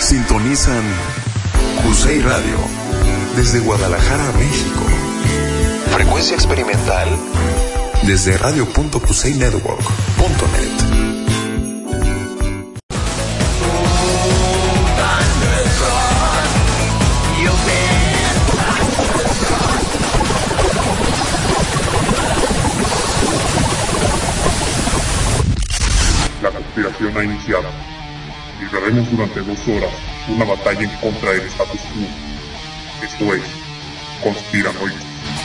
Sintonizan Cusey Radio desde Guadalajara, México. Frecuencia experimental desde radio.cuseynetwork.net. La conspiración ha iniciado. Libraremos durante 2 horas una batalla en contra del status quo. Esto es Conspiranoicos.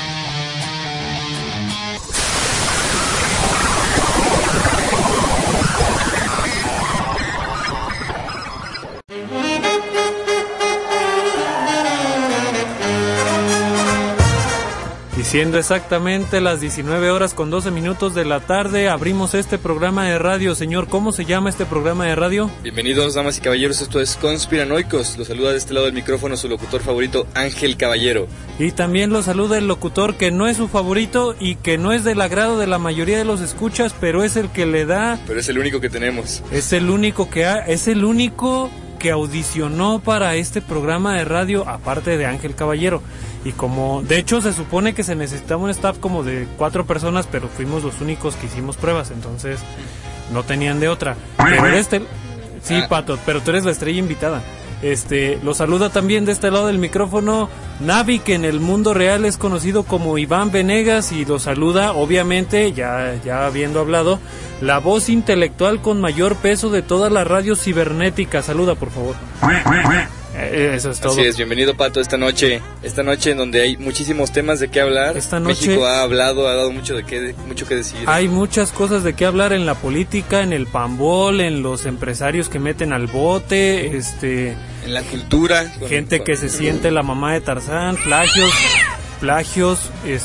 Siendo exactamente las 19 horas con 12 minutos de la tarde, abrimos este programa de radio. Señor, ¿cómo se llama este programa de radio? Bienvenidos, damas y caballeros, esto es Conspiranoicos. Los saluda de este lado del micrófono su locutor favorito, Ángel Caballero. Y también lo saluda el locutor que no es su favorito y que no es del agrado de la mayoría de los escuchas, pero es el que le da... Pero es el único que tenemos. Es el único que audicionó para este programa de radio, aparte de Ángel Caballero. Y como, de hecho, se supone que se necesitaba un staff como de 4 personas, pero fuimos los únicos que hicimos pruebas, entonces no tenían de otra. Pero sí, Pato, pero tú eres la estrella invitada. Lo saluda también de este lado del micrófono Navi, que en el mundo real es conocido como Iván Venegas, y lo saluda, obviamente, ya habiendo hablado, la voz intelectual con mayor peso de toda la radio cibernética. Saluda, por favor. Eso es todo. Así es, bienvenido, Pato, esta noche en donde hay muchísimos temas de qué hablar. Esta noche México ha dado mucho que decir. Hay muchas cosas de qué hablar en la política, en el pambol, en los empresarios que meten al bote, en la cultura, gente que se siente la mamá de Tarzán, plagios,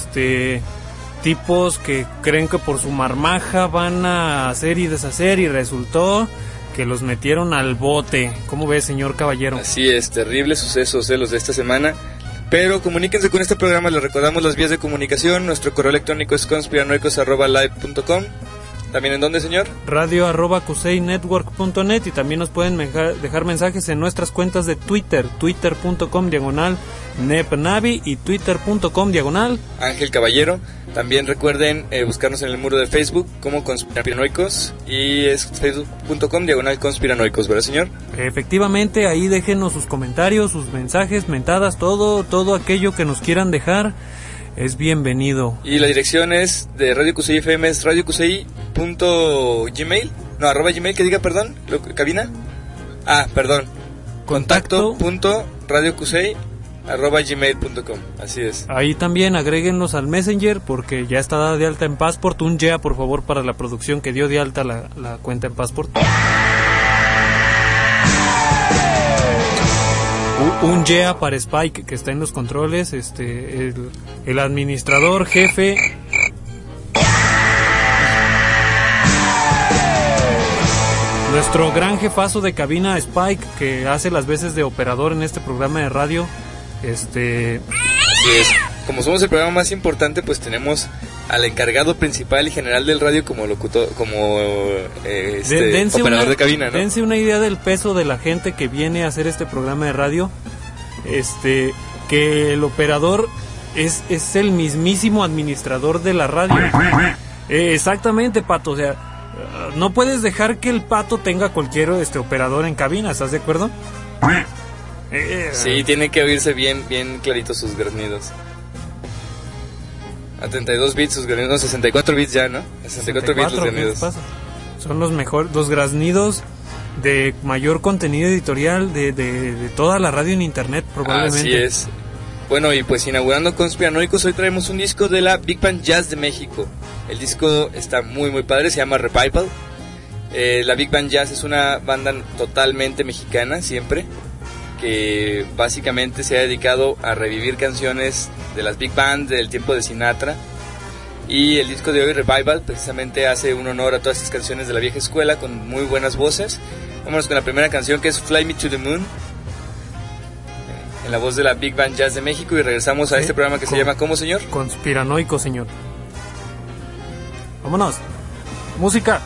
tipos que creen que por su marmaja van a hacer y deshacer, y resultó que los metieron al bote. ¿Cómo ves, señor Caballero? Así es, terribles sucesos los de esta semana. Pero comuníquense con este programa, les recordamos las vías de comunicación. Nuestro correo electrónico es conspiranoicos@live.com. ¿También en dónde, señor? radio@cuseynetwork.net. Y también nos pueden dejar mensajes en nuestras cuentas de Twitter, twitter.com/nepnavi y twitter.com/Ángel Caballero. También recuerden buscarnos en el muro de Facebook como Conspiranoicos, y es facebook.com/conspiranoicos, ¿verdad, señor? Efectivamente, ahí déjenos sus comentarios, sus mensajes, mentadas, todo aquello que nos quieran dejar es bienvenido. Y la dirección es de Radio Cusey FM, es radiocusey.gmail, @gmail, que diga, perdón, cabina. contacto.radiocusey@gmail.com, así es. Ahí también agréguenos al Messenger, porque ya está de alta en Passport. Un yeah, por favor, para la producción que dio de alta la cuenta en Passport. Un yeah para Spike, que está en los controles, el administrador jefe. Nuestro gran jefazo de cabina, Spike, que hace las veces de operador en este programa de radio. Así es. Como somos el programa más importante, pues tenemos al encargado principal y general del radio como locutor, operador de cabina, ¿no? Dense una idea del peso de la gente que viene a hacer este programa de radio. Que el operador es el mismísimo administrador de la radio. Exactamente, Pato, o sea, no puedes dejar que el Pato tenga cualquier operador en cabina, ¿estás de acuerdo? Sí, tiene que oírse bien clarito sus graznidos. A 32 bits sus graznidos, no, 64 bits ya, ¿no? 64 bits los graznidos. Son los mejores, los graznidos de mayor contenido editorial de toda la radio en internet, probablemente. Así es. Bueno, y pues inaugurando Conspiranoicos, hoy traemos un disco de la Big Band Jazz de México. El disco está muy padre, se llama Revival. La Big Band Jazz es una banda totalmente mexicana, siempre, que básicamente se ha dedicado a revivir canciones de las Big Band del tiempo de Sinatra. Y el disco de hoy, Revival, precisamente hace un honor a todas estas canciones de la vieja escuela con muy buenas voces. Vámonos con la primera canción, que es Fly Me to the Moon, en la voz de la Big Band Jazz de México, y regresamos a este programa que se llama ¿cómo, señor? Conspiranoico, señor. Vámonos. Música.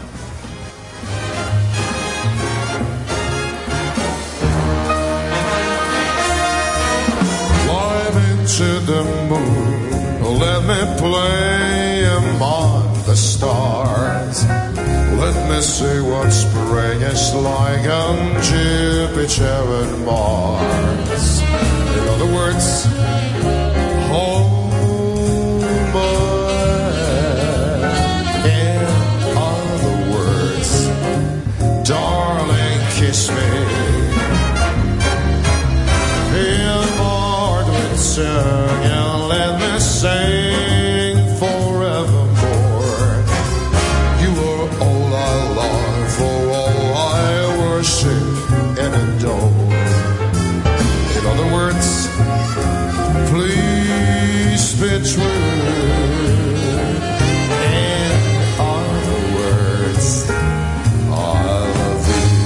to the moon, let me play among the stars. Let me see what spring is like on Jupiter and Mars. In other words, hold my hand. In other words, darling, kiss me. Fill my heart with song and let me sing forevermore. You are all I long for, all I worship and adore. In other words, please be true. In other words, I love you.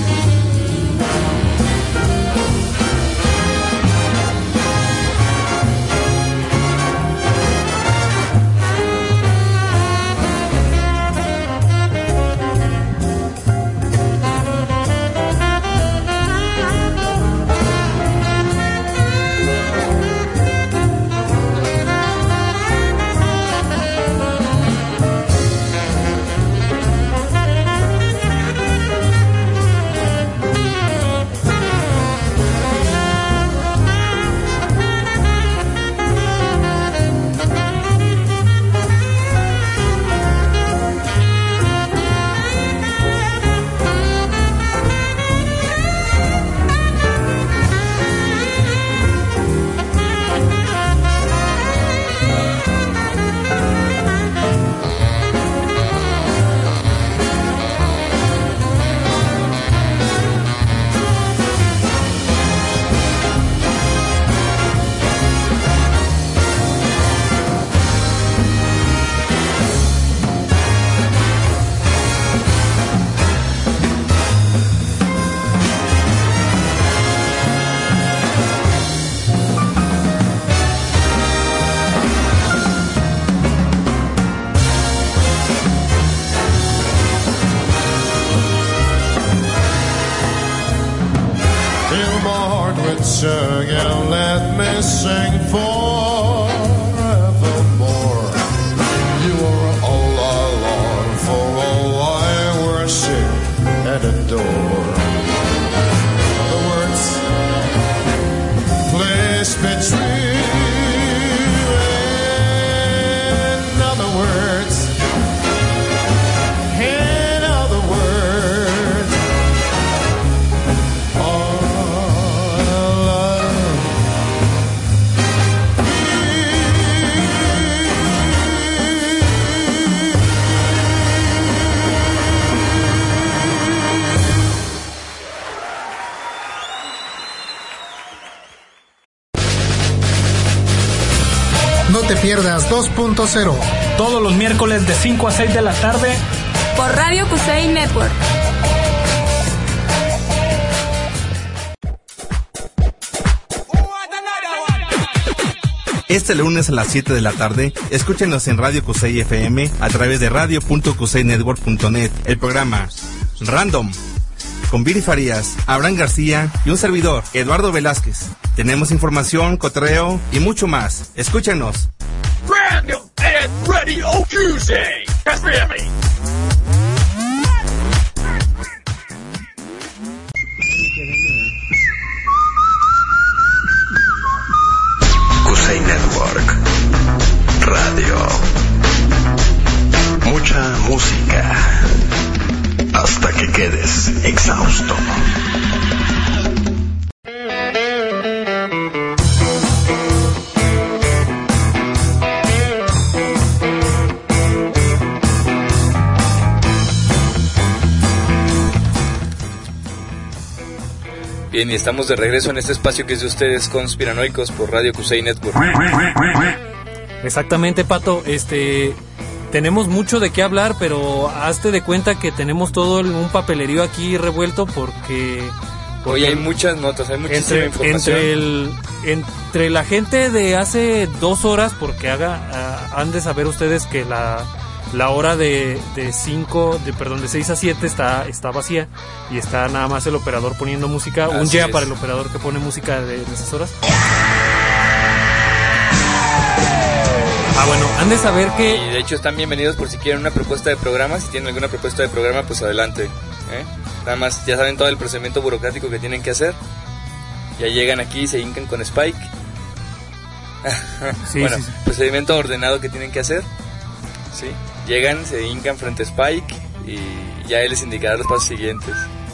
Sing and let me sing forevermore. You are all I long for, all I worship and adore. In other words, please be true. In other words, in other words, No te pierdas 2.0 todos los miércoles de 5 a 6 de la tarde por Radio Kusei Network. Este lunes a las 7 de la tarde, escúchenos en Radio Kusei FM a través de radio.kuseynetwork.net. El programa Random con Viri Farías, Abraham García y un servidor, Eduardo Velázquez. Tenemos información, cotorreo y mucho más. Escúchenos. Random and Radio Kusei. Kusei Network Radio. Mucha música hasta que quedes exhausto. Bien, y estamos de regreso en este espacio que es de ustedes, Conspiranoicos, por Radio Kusei Network. Exactamente, Pato. Tenemos mucho de qué hablar, pero hazte de cuenta que tenemos todo un papelerío aquí revuelto porque hoy hay muchas notas, hay muchísima información. Entre la gente de hace 2 horas, porque han de saber ustedes que la hora de 6 a 7 está vacía y está nada más el operador poniendo música. Un día para el operador que pone música de esas horas. Bueno, han de saber que... Y de hecho están bienvenidos por si quieren una propuesta de programa. Si tienen alguna propuesta de programa, pues adelante, ¿eh? Nada más, ya saben todo el procedimiento burocrático que tienen que hacer. Ya llegan aquí y se hincan con Spike. Sí, bueno, sí, sí. Procedimiento ordenado que tienen que hacer. ¿Sí? Llegan, se hincan frente a Spike y ya él les indicará los pasos siguientes.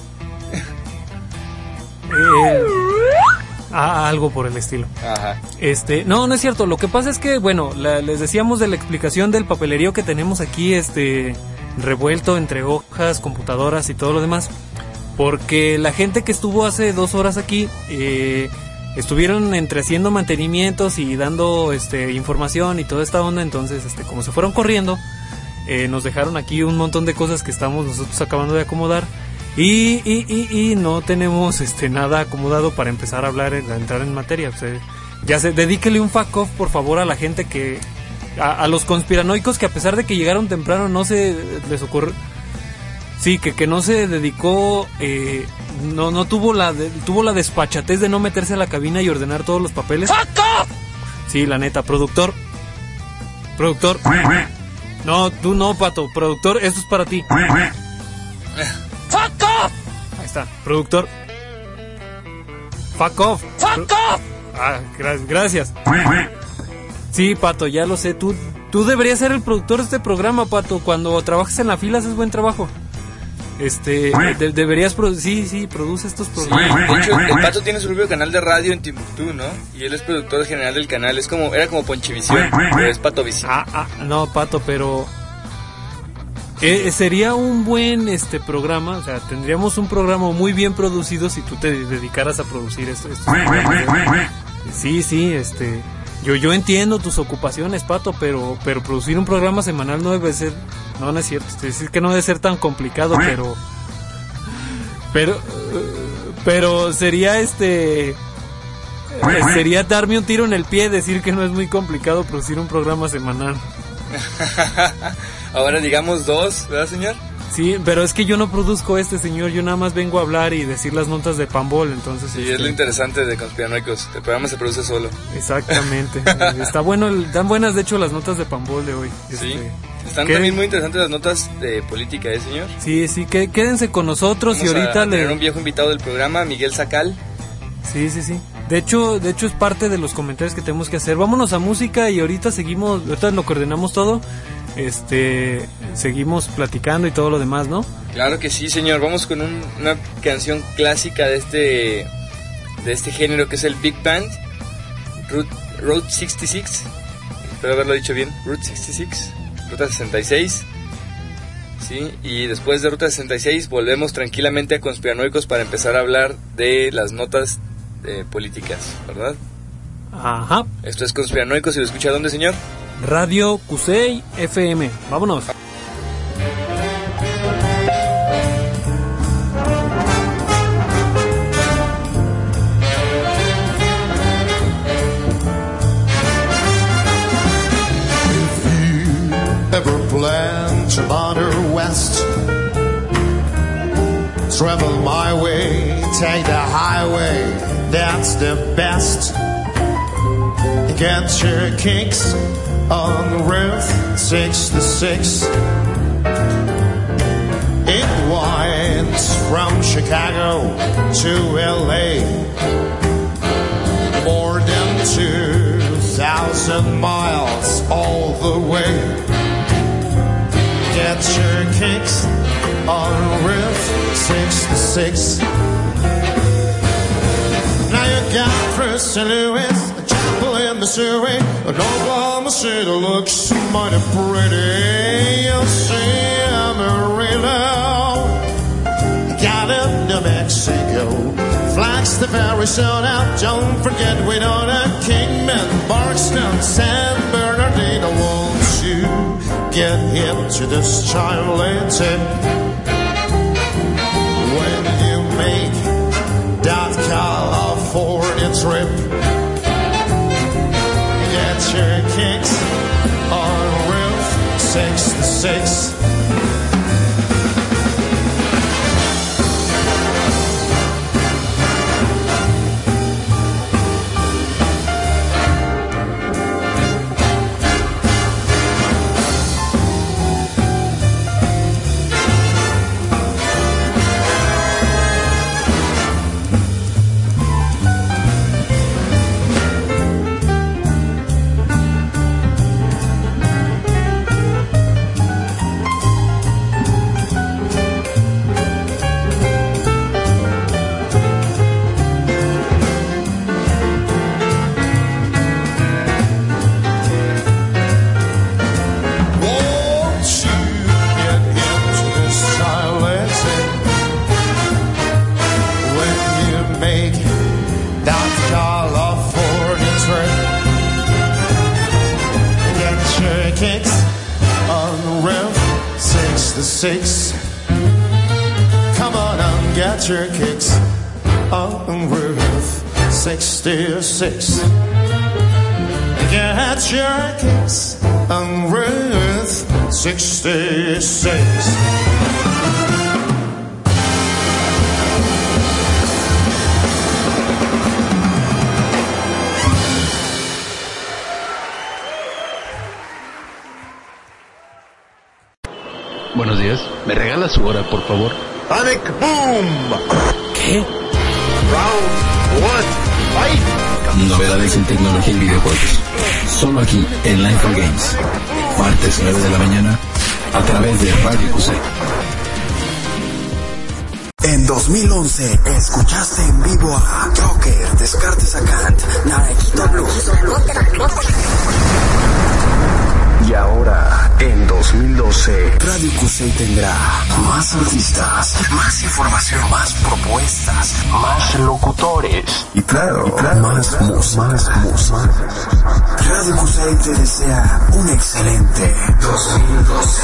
Algo por el estilo. Ajá. No es cierto. Lo que pasa es que, bueno, les decíamos de la explicación del papelerío que tenemos aquí, revuelto entre hojas, computadoras y todo lo demás. Porque la gente que estuvo hace 2 horas aquí, estuvieron entre haciendo mantenimientos y dando información y toda esta onda. Entonces, como se fueron corriendo, nos dejaron aquí un montón de cosas que estamos nosotros acabando de acomodar. Y no tenemos nada acomodado para empezar a hablar, a entrar en materia. O sea, dedíquele un fuck off, por favor, a la gente que... A los conspiranoicos que a pesar de que llegaron temprano no se les ocurrió... Sí, que no se dedicó... no tuvo la despachatez de no meterse a la cabina y ordenar todos los papeles. ¡Fuck off! Sí, la neta, productor. No, tú no, Pato. Productor, esto es para ti. ¡Fuck off! Ahí está, productor. ¡Fuck off! ¡Fuck off! Ah, gracias. Sí, Pato, ya lo sé. Tú deberías ser el productor de este programa, Pato. Cuando trabajas en la fila haces buen trabajo. Deberías producir. Sí, produce estos programas. Sí, de hecho, el Pato tiene su propio canal de radio en Timbuktu, ¿no? Y él es productor general del canal. Era como Ponchivisión, pero es Patovisión. No, Pato, pero... sería un buen programa, o sea, tendríamos un programa muy bien producido si tú te dedicaras a producir estos programas. Sí, yo entiendo tus ocupaciones, Pato, pero producir un programa semanal no debe ser, no es cierto, es decir que no debe ser tan complicado, pero sería sería darme un tiro en el pie decir que no es muy complicado producir un programa semanal. Ahora digamos 2, ¿verdad, señor? Sí, pero es que yo no produzco señor, yo nada más vengo a hablar y decir las notas de Pambol, entonces... Sí, es lo interesante de Conspiranoicos, el programa se produce solo. Exactamente, está bueno, dan buenas de hecho las notas de Pambol de hoy. Sí, están también muy interesantes las notas de política, señor? Sí, quédense con nosotros. Vamos y ahorita a tener un viejo invitado del programa, Miguel Sacal. Sí. De hecho es parte de los comentarios que tenemos que hacer. Vámonos a música y ahorita lo coordinamos todo. Seguimos platicando y todo lo demás, ¿no? Claro que sí, señor. Vamos con una canción clásica de este género que es el Big Band, Route 66. Espero haberlo dicho bien. Route 66, Ruta 66. Sí, y después de Ruta 66 volvemos tranquilamente a Conspiranoicos para empezar a hablar de las notas políticas, ¿verdad? Ajá. Esto es Conspiranoicos y lo escucha ¿dónde, señor? Radio Cusey FM. Vámonos. If you ever plan to wander west, travel my way, take the highway, that's the best. Get your kicks on Route 66. It winds from Chicago to LA, more than 2,000 miles all the way. Get your kicks on Route 66. Now you got through St. Louis, Chapel in Missouri, and Oklahoma City looks mighty pretty. You'll see Amarillo, got in New Mexico, Flagstaff, Arizona. Don't forget we know that Kingman, Barkston, San Bernardino. Won't you get hip to this Charlie tip when you make that California trip? Get your kicks on Route 66. 66. Come on and get your kicks on Route 66. Get your kicks on Route 66. Buenos días. ¿Me regala su hora, por favor? Panic Boom. ¿Qué? Round 1. Fight. Novedades en tecnología y videojuegos. Solo aquí en Life for Games. Martes 9 de la mañana a través de Radio QC. En 2011 escuchaste en vivo a Joker, Descartes a Kant, Narejito Blues. Y ahora, en 2012, Radio QC tendrá más artistas, más información, más propuestas, más locutores y claro, más música. Radio QC te desea un excelente 2012.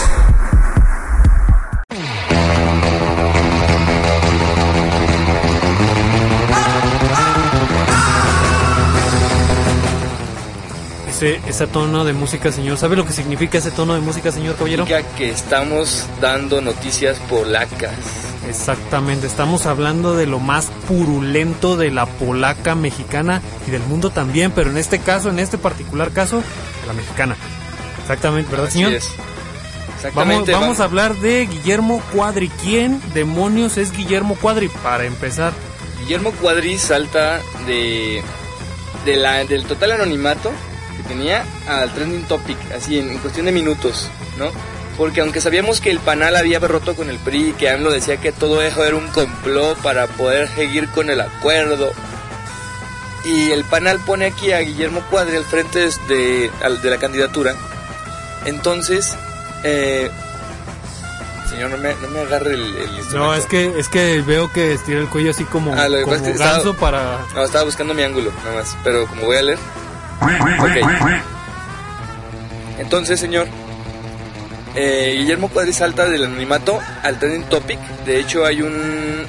Ese tono de música, señor. ¿Sabe lo que significa ese tono de música, señor caballero? Significa que estamos dando noticias polacas. Exactamente, estamos hablando de lo más purulento de la polaca mexicana y del mundo también, pero en este caso, en este particular caso, de la mexicana. Exactamente, ¿verdad, señor? Así es. Exactamente. Vamos a hablar de Guillermo Cuadri. ¿Quién demonios es Guillermo Cuadri? Para empezar. Guillermo Cuadri salta del total anonimato que tenía al trending topic, así en cuestión de minutos, ¿no? Porque aunque sabíamos que el PANAL había roto con el PRI, que AMLO decía que todo eso era un complot para poder seguir con el acuerdo, y el PANAL pone aquí a Guillermo Cuadri al frente de la candidatura, entonces, señor, no me agarre el instrumento. No, es que veo que estira el cuello así como ganso para... No, estaba buscando mi ángulo, nada más, pero como voy a leer... Okay. Entonces, señor, Guillermo Cuadri salta del anonimato al trending topic. De hecho, hay un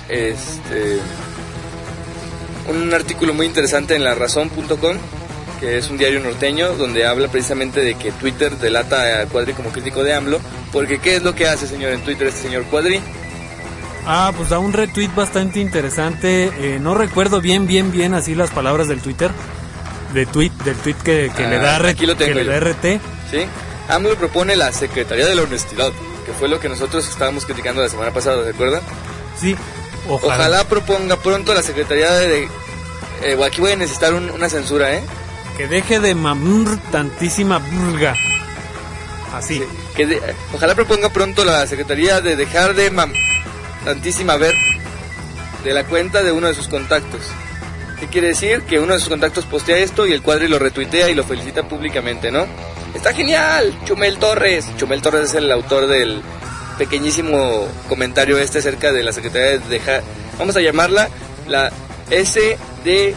artículo muy interesante en larazón.com, que es un diario norteño, donde habla precisamente de que Twitter delata a Cuadri como crítico de AMLO. Porque ¿qué es lo que hace, señor, en Twitter este señor Cuadri? Pues da un retweet bastante interesante. No recuerdo bien así las palabras del Twitter. Del tweet que le da aquí lo tengo, que le da RT. Sí. AMLO propone la Secretaría de la Honestidad, que fue lo que nosotros estábamos criticando la semana pasada, ¿de acuerdo? Sí. Ojalá proponga pronto la Secretaría de aquí voy a necesitar una censura, que deje de mamur tantísima burga. Así. Sí, ojalá proponga pronto la Secretaría de dejar de tantísima ver de la cuenta de uno de sus contactos. ¿Qué quiere decir? Que uno de sus contactos postea esto y el Cuadri lo retuitea y lo felicita públicamente, ¿no? ¡Está genial! Chumel Torres. Chumel Torres es el autor del pequeñísimo comentario acerca de la Secretaría de dejar... Vamos a llamarla la SDMTV.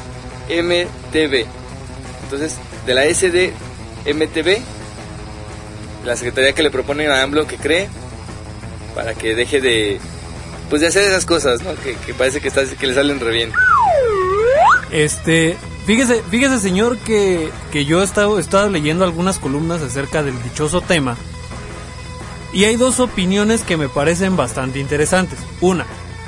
Entonces, de la SDMTV, la Secretaría que le proponen a AMLO que cree para que deje de hacer esas cosas, ¿no? Que parece que le salen re bien. Fíjese señor que yo he estado leyendo algunas columnas acerca del dichoso tema y hay dos opiniones que me parecen bastante interesantes. Una,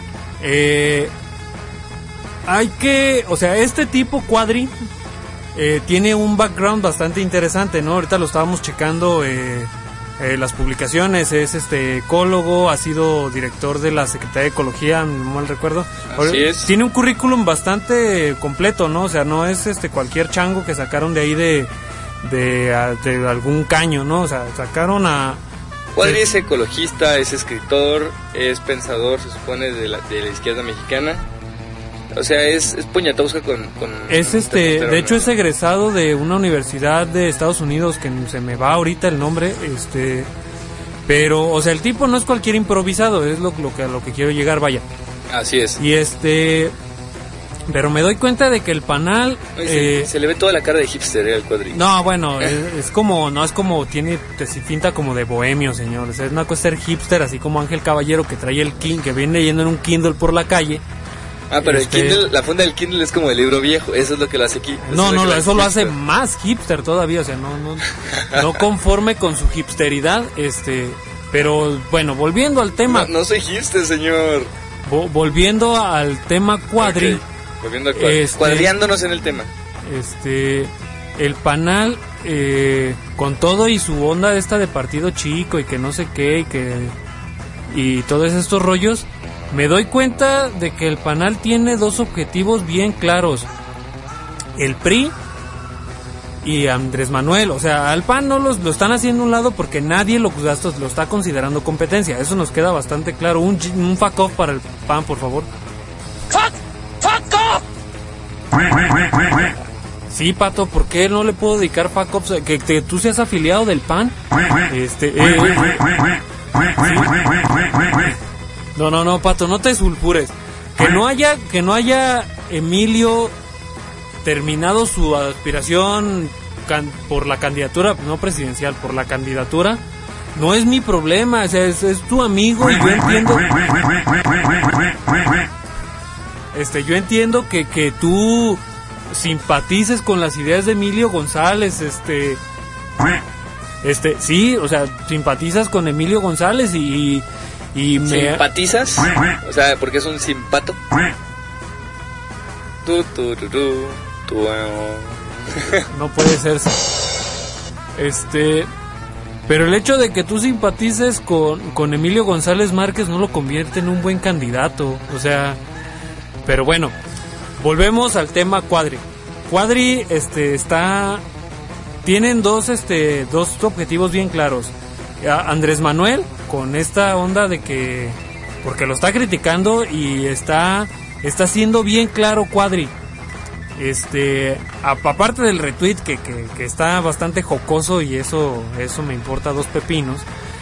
este tipo Cuadri tiene un background bastante interesante, ¿no? Ahorita lo estábamos checando las publicaciones, es ecólogo, ha sido director de la Secretaría de Ecología, no mal recuerdo. Así es. Tiene un currículum bastante completo, ¿no? O sea, no es cualquier chango que sacaron de ahí de algún caño, ¿no? O sea, sacaron a... Cuadri es ecologista, es escritor, es pensador, se supone, de la izquierda mexicana. O sea, es Poniatowska con de hecho es egresado de una universidad de Estados Unidos que se me va ahorita el nombre, pero, o sea, el tipo no es cualquier improvisado, es lo que quiero llegar, vaya. Así es. Y Pero me doy cuenta de que el panal... se le ve toda la cara de hipster al Cuadri. No, bueno, es como tiene pinta como de bohemio, señor. O sea, es una cosa ser hipster, así como Ángel Caballero que trae el Kindle, que viene yendo en un Kindle por la calle. Ah, pero el Kindle, la funda del Kindle es como el libro viejo, eso es lo que lo hace aquí. Eso lo hace más hipster todavía, o sea, no conforme con su hipsteridad, pero bueno, volviendo al tema. No soy hipster, señor. Volviendo al tema Cuadri. Okay. Volviendo al Cuadri. Cuadriándonos en el tema. El panal, con todo y su onda esta de partido chico y que no sé qué, y todos estos rollos, me doy cuenta de que el panal tiene dos objetivos bien claros: el PRI y Andrés Manuel. O sea, al PAN no lo están haciendo a un lado porque nadie lo está considerando competencia. Eso nos queda bastante claro. Un fuck off para el PAN, por favor. Fuck off. Sí, Pato, ¿por qué no le puedo dedicar fuck off? Que tú seas afiliado del PAN. No, Pato, no te sulfures. Que no haya Emilio terminado su aspiración por la candidatura, no presidencial, por la candidatura, no es mi problema. O sea, es tu amigo y yo entiendo. Yo entiendo que tú simpatices con las ideas de Emilio González, sí, o sea, simpatizas con Emilio González y ¿Simpatizas? O sea, porque es un simpato. No puede ser. Pero el hecho de que tú simpatices con Emilio González Márquez no lo convierte en un buen candidato. O sea, pero bueno, volvemos al tema Cuadri. Cuadri tienen dos objetivos bien claros. Andrés Manuel, con esta onda de que, porque lo está criticando y está siendo bien claro Cuadri. Aparte del retweet que está bastante jocoso y eso me importa dos pepinos.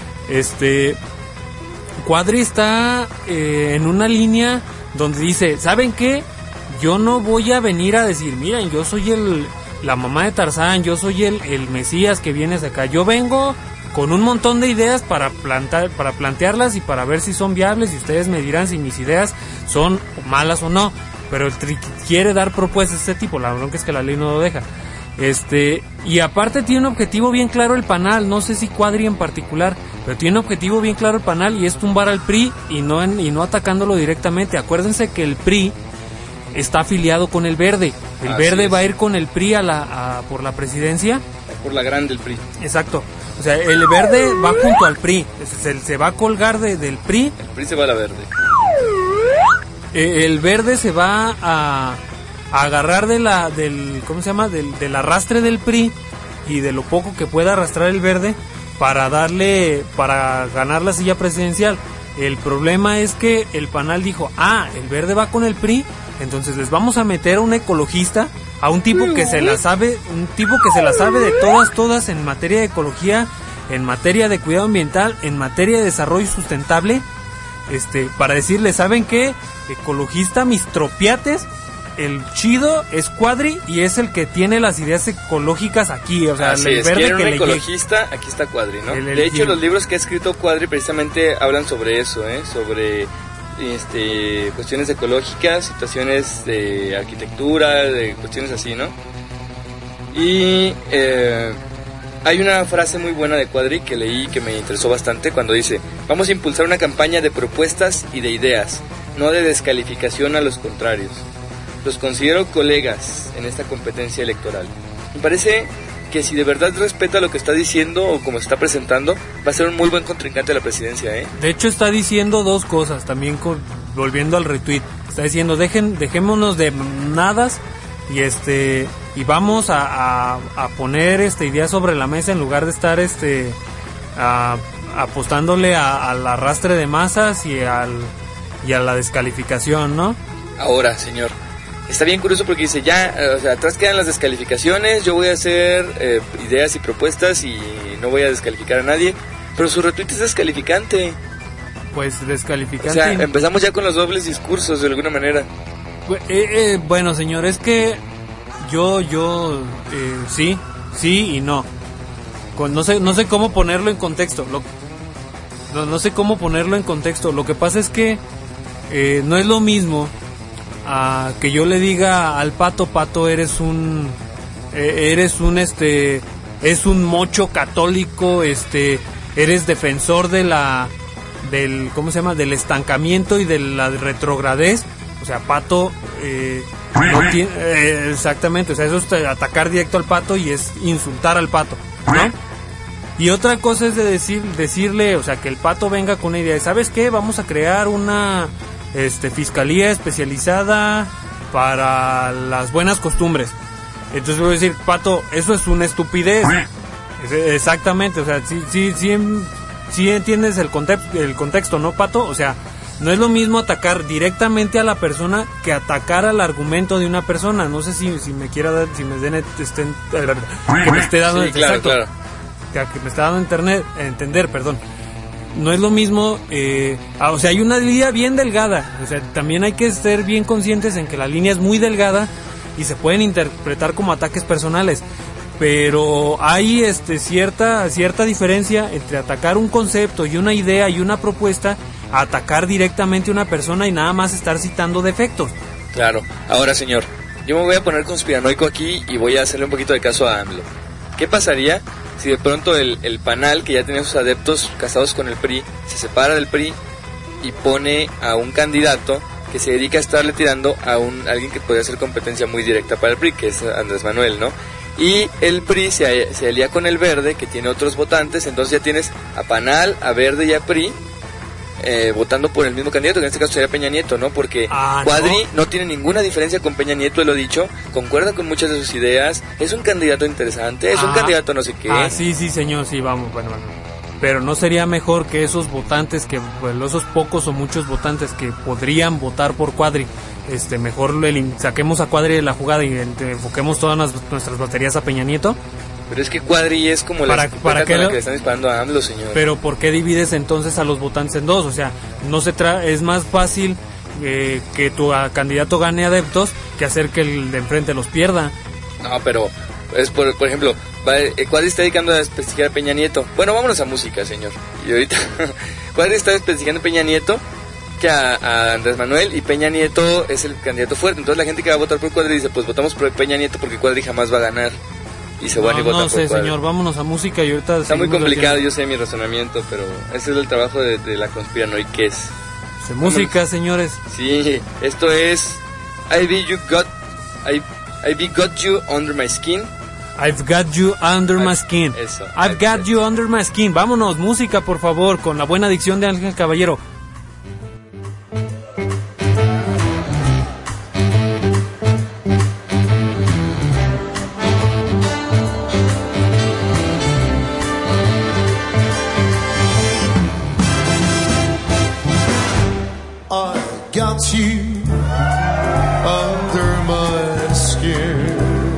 Cuadri está en una línea donde dice, ¿saben qué? Yo no voy a venir a decir, miren, yo soy la mamá de Tarzán, yo soy el Mesías que viene de acá. Yo vengo con un montón de ideas para plantearlas y para ver si son viables, y ustedes me dirán si mis ideas son malas o no. Pero quiere dar propuestas de este tipo, la bronca es que la ley no lo deja. Y aparte tiene un objetivo bien claro el panal, no sé si Cuadri en particular, pero tiene un objetivo bien claro el panal, y es tumbar al PRI y no atacándolo directamente. Acuérdense que el PRI está afiliado con el Verde. El Verde va a ir con el PRI por la presidencia. Por la grande el PRI. Exacto. O sea, el Verde va junto al PRI. Se va a colgar del PRI. El PRI se va a la Verde. El Verde se va a agarrar del arrastre del PRI y de lo poco que pueda arrastrar el Verde para ganar la silla presidencial. El problema es que el panal dijo, el Verde va con el PRI, entonces les vamos a meter a un ecologista, a un tipo que se la sabe, de todas en materia de ecología, en materia de cuidado ambiental, en materia de desarrollo sustentable, para decirle, ¿saben qué? Ecologista, mis tropiates, el chido es Cuadri y es el que tiene las ideas ecológicas aquí. O sea, el Verde que un ecologista, aquí está Cuadri, ¿no? De hecho, los libros que ha escrito Cuadri precisamente hablan sobre eso, sobre cuestiones ecológicas, situaciones de arquitectura, de cuestiones así, ¿no? Y hay una frase muy buena de Cuadri que leí que me interesó bastante cuando dice: vamos a impulsar una campaña de propuestas y de ideas, no de descalificación a los contrarios. Los considero colegas en esta competencia electoral. Me parece que si de verdad respeta lo que está diciendo o como se está presentando, va a ser un muy buen contrincante a la presidencia, De hecho, está diciendo dos cosas, también volviendo al retweet. Está diciendo, dejémonos de nadas y vamos a poner ideas sobre la mesa en lugar de estar apostándole al arrastre de masas y a la descalificación, ¿no? Ahora, señor, está bien curioso porque dice, atrás quedan las descalificaciones, yo voy a hacer ideas y propuestas y no voy a descalificar a nadie, pero su retweet es descalificante. Pues descalificante. O sea, empezamos ya con los dobles discursos de alguna manera. Bueno, señor, es que yo sí y no. No sé cómo ponerlo en contexto. No sé cómo ponerlo en contexto. Lo que pasa es que no es lo mismo a que yo le diga al Pato, eres un mocho católico, eres defensor del ¿cómo se llama? Del estancamiento y de la retrogradez. O sea, Pato no tiene, exactamente, o sea, eso es atacar directo al Pato y es insultar al Pato, ¿no? Y otra cosa es de decirle, o sea, que el Pato venga con una idea, ¿sabes qué? Vamos a crear una fiscalía especializada para las buenas costumbres. Entonces voy a decir, Pato, eso es una estupidez. Exactamente, o sea, sí entiendes el contexto, ¿no, Pato? O sea, no es lo mismo atacar directamente a la persona que atacar al argumento de una persona. No sé si me quiera dar, si me den que me esté dando, sí, claro, exacto, claro. Que me está dando a entender, perdón. No es lo mismo, o sea, hay una línea bien delgada. O sea, también hay que ser bien conscientes en que la línea es muy delgada y se pueden interpretar como ataques personales. Pero hay cierta diferencia entre atacar un concepto y una idea y una propuesta a atacar directamente a una persona y nada más estar citando defectos. Claro. Ahora, señor, yo me voy a poner conspiranoico aquí y voy a hacerle un poquito de caso a AMLO. ¿Qué pasaría si de pronto el PANAL, que ya tenía sus adeptos casados con el PRI, se separa del PRI y pone a un candidato que se dedica a estarle tirando a alguien que podría hacer competencia muy directa para el PRI, que es Andrés Manuel, ¿no? Y el PRI se alía con el Verde, que tiene otros votantes, entonces ya tienes a PANAL, a Verde y a PRI votando por el mismo candidato, que en este caso sería Peña Nieto, ¿no? Porque Cuadri no tiene ninguna diferencia con Peña Nieto, él lo ha dicho, concuerda con muchas de sus ideas, es un candidato interesante, es un candidato no sé qué. Sí, señor, sí, vamos, bueno. Pero ¿no sería mejor que esos votantes, esos pocos o muchos votantes que podrían votar por Cuadri, mejor saquemos a Cuadri de la jugada y enfoquemos todas nuestras baterías a Peña Nieto? Pero es que Cuadri es como la escopeta con la que le están disparando a AMLO, señor. Pero ¿por qué divides entonces a los votantes en dos? O sea, es más fácil que tu candidato gane adeptos que hacer que el de enfrente los pierda. No, pero es por ejemplo, Cuadri está dedicando a desprestigiar a Peña Nieto. Bueno, vámonos a música, señor. Y ahorita Cuadri está desprestigiando a Peña Nieto que a Andrés Manuel, y Peña Nieto es el candidato fuerte. Entonces la gente que va a votar por Cuadri dice, pues votamos por Peña Nieto porque Cuadri jamás va a ganar. Y se van y votan por Cuadri. No sé, señor, vámonos a música y ahorita... Está muy complicado, yo sé mi razonamiento, pero ese es el trabajo de la conspiranoiquez. Música, señores. Sí, esto es I've got you under my skin. I've got you under my skin. Eso. I've got you under my skin. Vámonos, música, por favor, con la buena dicción de Ángel Caballero. Got you under my skin.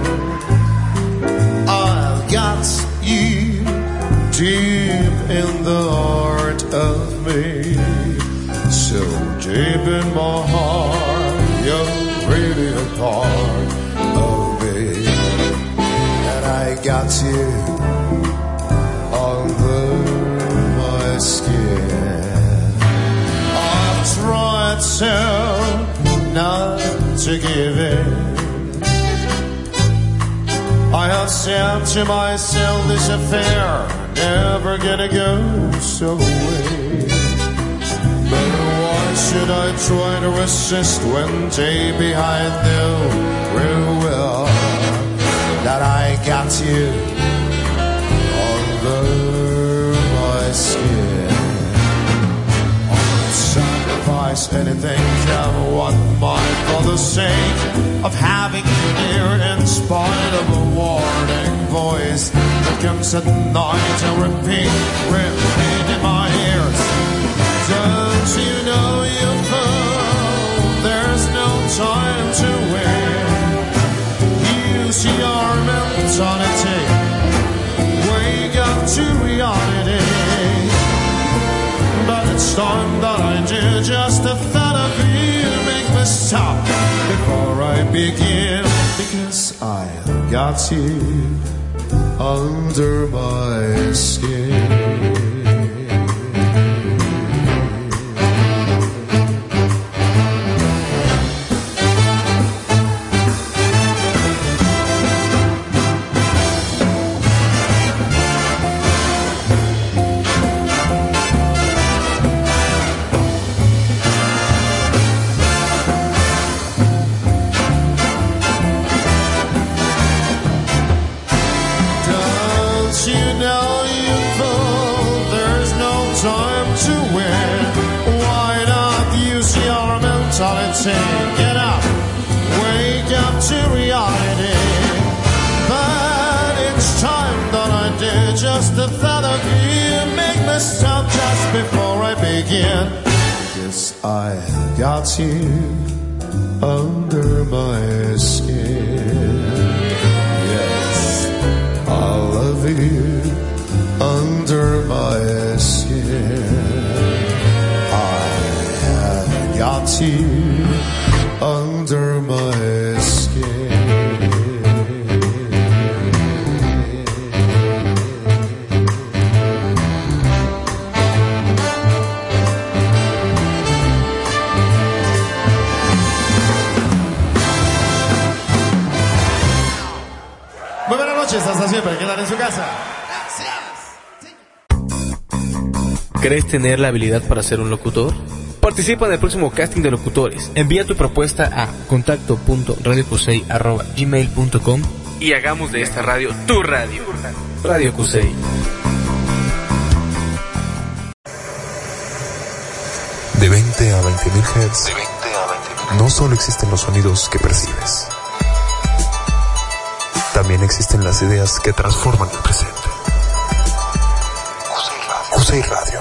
I've got you deep in the heart of me. So deep in my heart, you're really a part of me. And I got you under my skin. Tried so not to give in. I have said to myself, this affair never gonna go so away. But why should I try to resist when day behind knew real well that I got you under my skin? Anything can what might for the sake of having you near, in spite of a warning voice that comes at night and repeat in my ears. Don't you know, you fool, there's no time to wait. Use your mentality, wake up to reality. But it's time that I do, just the thought of you make me stop 'Cause I've got you under my skin. Get up, wake up to reality. But it's time that I did just the thought of you. Make me stop just before I begin. 'Cause I got you under my skin. Yes, I love you under my skin. I got you under my skin. Muy buenas noches, hasta siempre, quedan en su casa. ¿Crees tener la habilidad para ser un locutor? Participa en el próximo casting de locutores. Envía tu propuesta a contacto.radiocusei@gmail.com y hagamos de esta radio tu radio. Radio Cusei. De 20 a 20.000 Hz. No solo existen los sonidos que percibes. También existen las ideas que transforman el presente. Cusei Radio.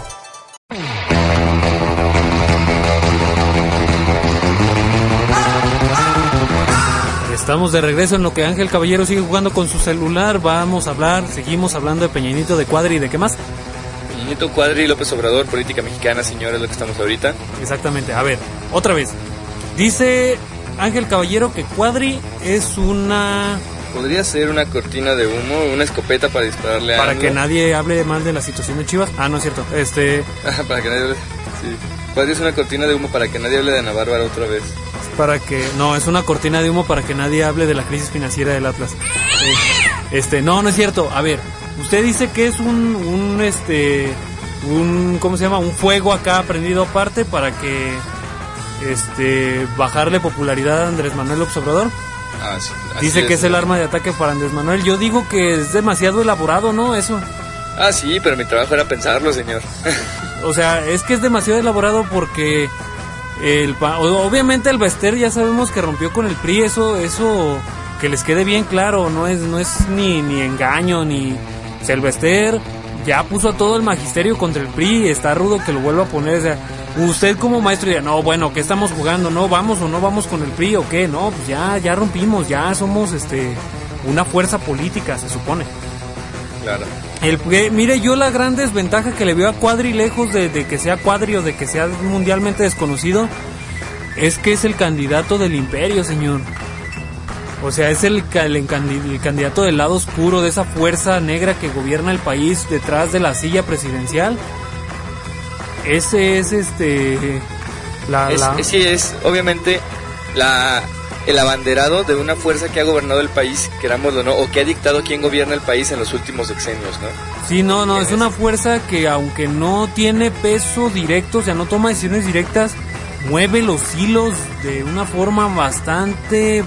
Estamos de regreso en lo que Ángel Caballero sigue jugando con su celular. Seguimos hablando de Peña Nieto, de Cuadri y de qué más. Peña Nieto, Cuadri, López Obrador, política mexicana, señor, es lo que estamos ahorita. Exactamente, a ver, otra vez. Dice Ángel Caballero que Cuadri es una... Podría ser una cortina de humo, una escopeta para dispararle a... Para que nadie hable mal de la situación de Chivas. Ah, no es cierto, para que nadie hable... Sí. Cuadri es una cortina de humo para que nadie hable de Ana Bárbara otra vez. No, es una cortina de humo para que nadie hable de la crisis financiera del Atlas. No es cierto. A ver, usted dice que es un ¿cómo se llama? Un fuego acá prendido aparte para que bajarle popularidad a Andrés Manuel López Obrador. Ah, sí, dice que es el arma de ataque para Andrés Manuel. Yo digo que es demasiado elaborado, ¿no? Eso. Ah, sí, pero mi trabajo era pensarlo, señor. O sea, es que es demasiado elaborado porque obviamente el Bester ya sabemos que rompió con el PRI, eso que les quede bien claro, no es ni engaño ni... O sea, el Bester ya puso a todo el magisterio contra el PRI, está rudo que lo vuelva a poner. O sea, usted como maestro dirá, no, bueno, ¿qué estamos jugando? ¿No vamos o no vamos con el PRI o qué? No, pues ya rompimos, ya somos una fuerza política, se supone. Claro. Mire, yo la gran desventaja que le veo a Cuadri, lejos de que sea Cuadri o de que sea mundialmente desconocido, es que es el candidato del imperio, señor. O sea, es el candidato del lado oscuro, de esa fuerza negra que gobierna el país detrás de la silla presidencial. Ese es Sí, es obviamente el abanderado de una fuerza que ha gobernado el país, querámoslo o no, o que ha dictado quién gobierna el país en los últimos sexenios, ¿no? Sí, no, es una fuerza que aunque no tiene peso directo, o sea, no toma decisiones directas, mueve los hilos de una forma bastante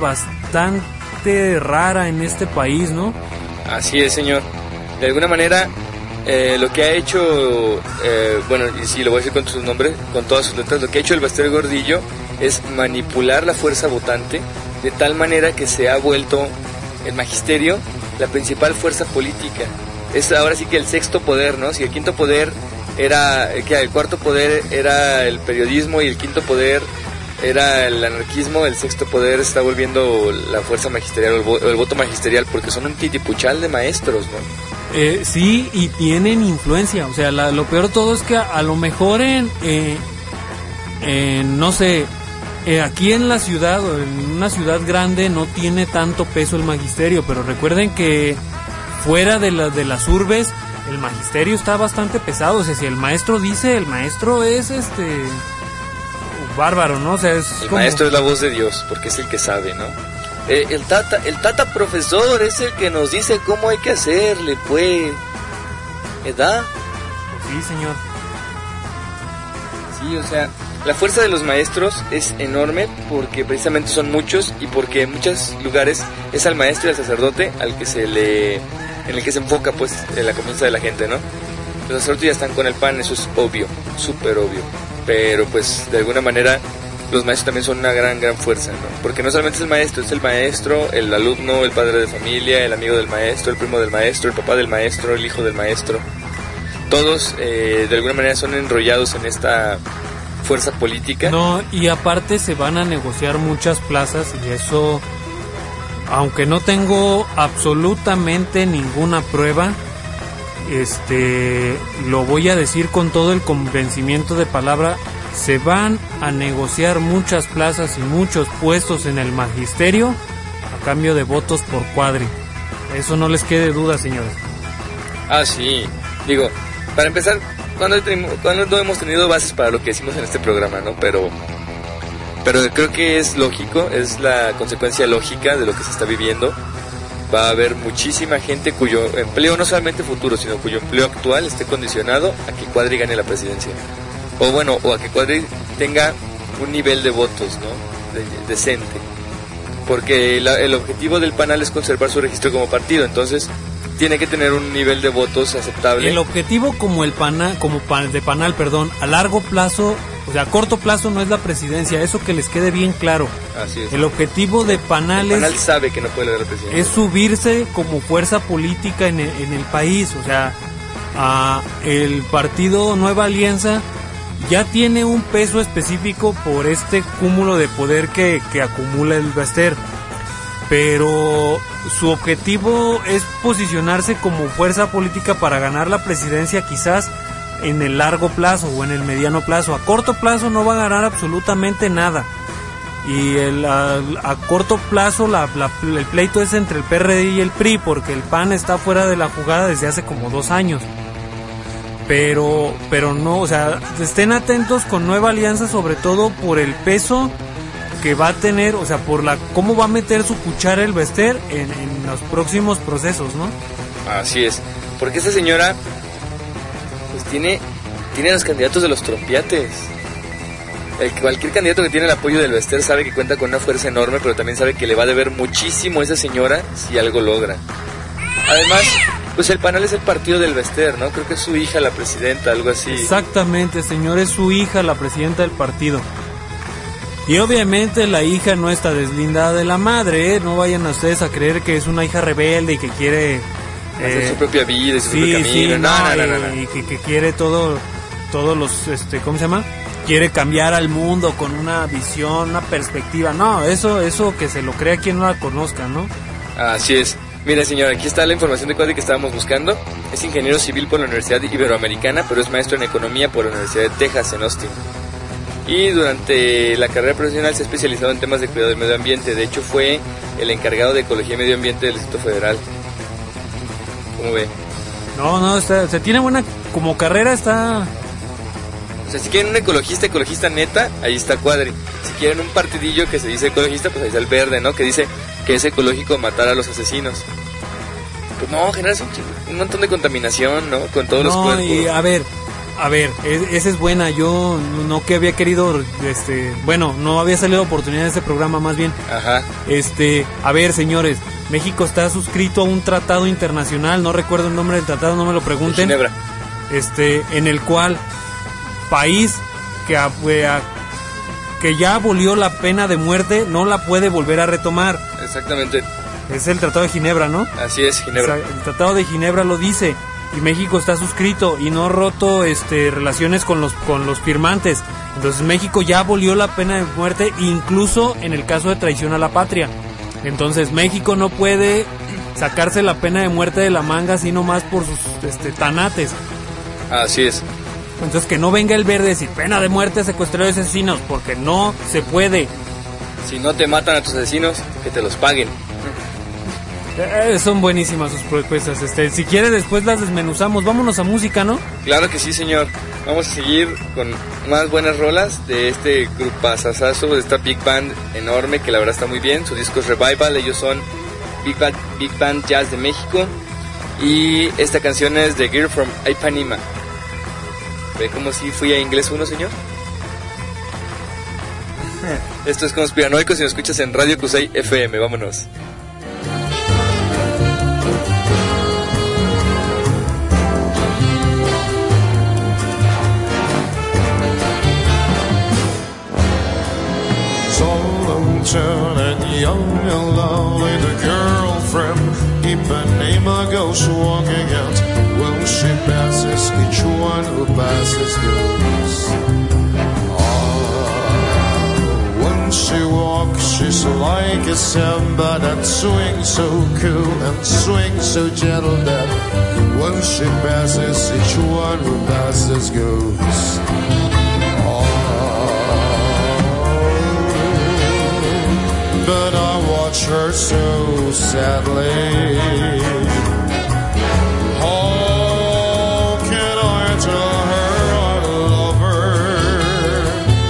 rara en este país, ¿no? Así es, señor. De alguna manera, lo que ha hecho, y sí, lo voy a decir con sus nombres, con todas sus letras, lo que ha hecho el Bester Gordillo es manipular la fuerza votante de tal manera que se ha vuelto el magisterio la principal fuerza política. Es ahora sí que el sexto poder, ¿no? Si el quinto poder era, el cuarto poder era el periodismo y el quinto poder era el anarquismo, el sexto poder está volviendo la fuerza magisterial o el voto magisterial, porque son un titipuchal de maestros, ¿no? Sí, y tienen influencia. O sea, lo peor de todo es que a lo mejor no sé, aquí en la ciudad, o en una ciudad grande, no tiene tanto peso el magisterio, pero recuerden que fuera de las urbes, el magisterio está bastante pesado. O sea, si el maestro dice, el maestro es bárbaro, ¿no? O sea, el maestro es la voz de Dios, porque es el que sabe, ¿no? El tata profesor es el que nos dice cómo hay que hacerle, pues. ¿Verdad? Sí, señor. Sí, o sea, la fuerza de los maestros es enorme porque precisamente son muchos y porque en muchos lugares es al maestro y al sacerdote en el que se enfoca, pues, la confianza de la gente, ¿no? Los sacerdotes ya están con el pan, eso es obvio, súper obvio. Pero, pues, de alguna manera, los maestros también son una gran fuerza, ¿no? Porque no solamente es el maestro, el alumno, el padre de familia, el amigo del maestro, el primo del maestro, el papá del maestro, el hijo del maestro. Todos, de alguna manera, son enrollados en esta fuerza política. No, y aparte se van a negociar muchas plazas y eso, aunque no tengo absolutamente ninguna prueba, lo voy a decir con todo el convencimiento de palabra. Se van a negociar muchas plazas y muchos puestos en el magisterio a cambio de votos por cuadri. Eso no les quede duda, señores. Ah, sí. Digo, para empezar, cuando no hemos tenido bases para lo que decimos en este programa, ¿no? Pero creo que es lógico, es la consecuencia lógica de lo que se está viviendo. Va a haber muchísima gente cuyo empleo, no solamente futuro, sino cuyo empleo actual esté condicionado a que Cuadri gane la presidencia. O a que Cuadri tenga un nivel de votos, ¿no? Decente. Porque el objetivo del PANAL es conservar su registro como partido, entonces tiene que tener un nivel de votos aceptable. El objetivo de PANAL, a largo plazo, o sea, a corto plazo no es la presidencia, eso que les quede bien claro. Así es. El objetivo de PANAL sabe que no puede lograr la presidencia. Es subirse como fuerza política en el país, o sea, el partido Nueva Alianza ya tiene un peso específico por este cúmulo de poder que acumula el Baster, pero su objetivo es posicionarse como fuerza política para ganar la presidencia quizás en el largo plazo o en el mediano plazo. A corto plazo no va a ganar absolutamente nada, y a corto plazo el pleito es entre el PRD y el PRI, porque el PAN está fuera de la jugada desde hace como 2 años. Pero no, o sea, estén atentos con Nueva Alianza, sobre todo por el peso que va a tener, o sea, por cómo va a meter su cuchara el Baster en los próximos procesos, ¿no? Así es, porque esta señora pues tiene a los candidatos de los trompiates. Cualquier candidato que tiene el apoyo del Baster sabe que cuenta con una fuerza enorme, pero también sabe que le va a deber muchísimo a esa señora si algo logra. Además, pues el PANAL es el partido del Baster, ¿no? Creo que es su hija la presidenta, algo así. Exactamente, señor, es su hija la presidenta del partido. Y obviamente la hija no está deslindada de la madre, ¿eh? No vayan a ustedes a creer que es una hija rebelde y que quiere hacer su propia vida y su propio camino. No. Y que quiere todos los, ¿cómo se llama? Quiere cambiar al mundo con una visión, una perspectiva. No, eso que se lo crea quien no la conozca, ¿no? Así es. Mira, señor, aquí está la información de Cuadri que estábamos buscando. Es ingeniero civil por la Universidad Iberoamericana, pero es maestro en economía por la Universidad de Texas en Austin. Y durante la carrera profesional se ha especializado en temas de cuidado del medio ambiente. De hecho, fue el encargado de ecología y medio ambiente del Distrito Federal. ¿Cómo ve? No, se tiene buena como carrera, está... O sea, si quieren un ecologista neta, ahí está Cuadri. Si quieren un partidillo que se dice ecologista, pues ahí está el Verde, ¿no? Que dice que es ecológico matar a los asesinos. Pues no, generas un montón de contaminación, ¿no? Con todos los cuerpos. Y a ver, esa es buena. Yo no que había querido, no había salido oportunidad en este programa, más bien. Ajá. A ver, señores, México está suscrito a un tratado internacional, no recuerdo el nombre del tratado, no me lo pregunten. De Ginebra. En el cual país que ya abolió la pena de muerte no la puede volver a retomar. Exactamente. Es el Tratado de Ginebra, ¿no? Así es, Ginebra. O sea, el Tratado de Ginebra lo dice, y México está suscrito y no ha roto relaciones con los firmantes. Entonces México ya abolió la pena de muerte, incluso en el caso de traición a la patria. Entonces México no puede sacarse la pena de muerte de la manga así nomás por sus tanates. Así es. Entonces que no venga el verde a decir pena de muerte a secuestradores y asesinos, porque no se puede. Si no te matan a tus asesinos, que te los paguen. Son buenísimas sus propuestas. Si quiere después las desmenuzamos. Vámonos a música, ¿no? Claro que sí, señor. Vamos a seguir con más buenas rolas de este grupazazazo, de esta Big Band enorme que la verdad está muy bien. Su disco es Revival, ellos son Big Band Jazz de México. Y esta canción es The Girl from Ipanema. ¿Ve como si fui a inglés 1, señor? Esto es Conspiranoicos y nos escuchas en Radio Kusei FM. Vámonos. And young and lovely, the girl from Ipanema goes walking out. Well, she passes, each one who passes goes. When she walks, she's like a samba that swings so cool and swings so gentle that when she passes, each one who passes goes. But I watch her so sadly. How can I tell her I love her?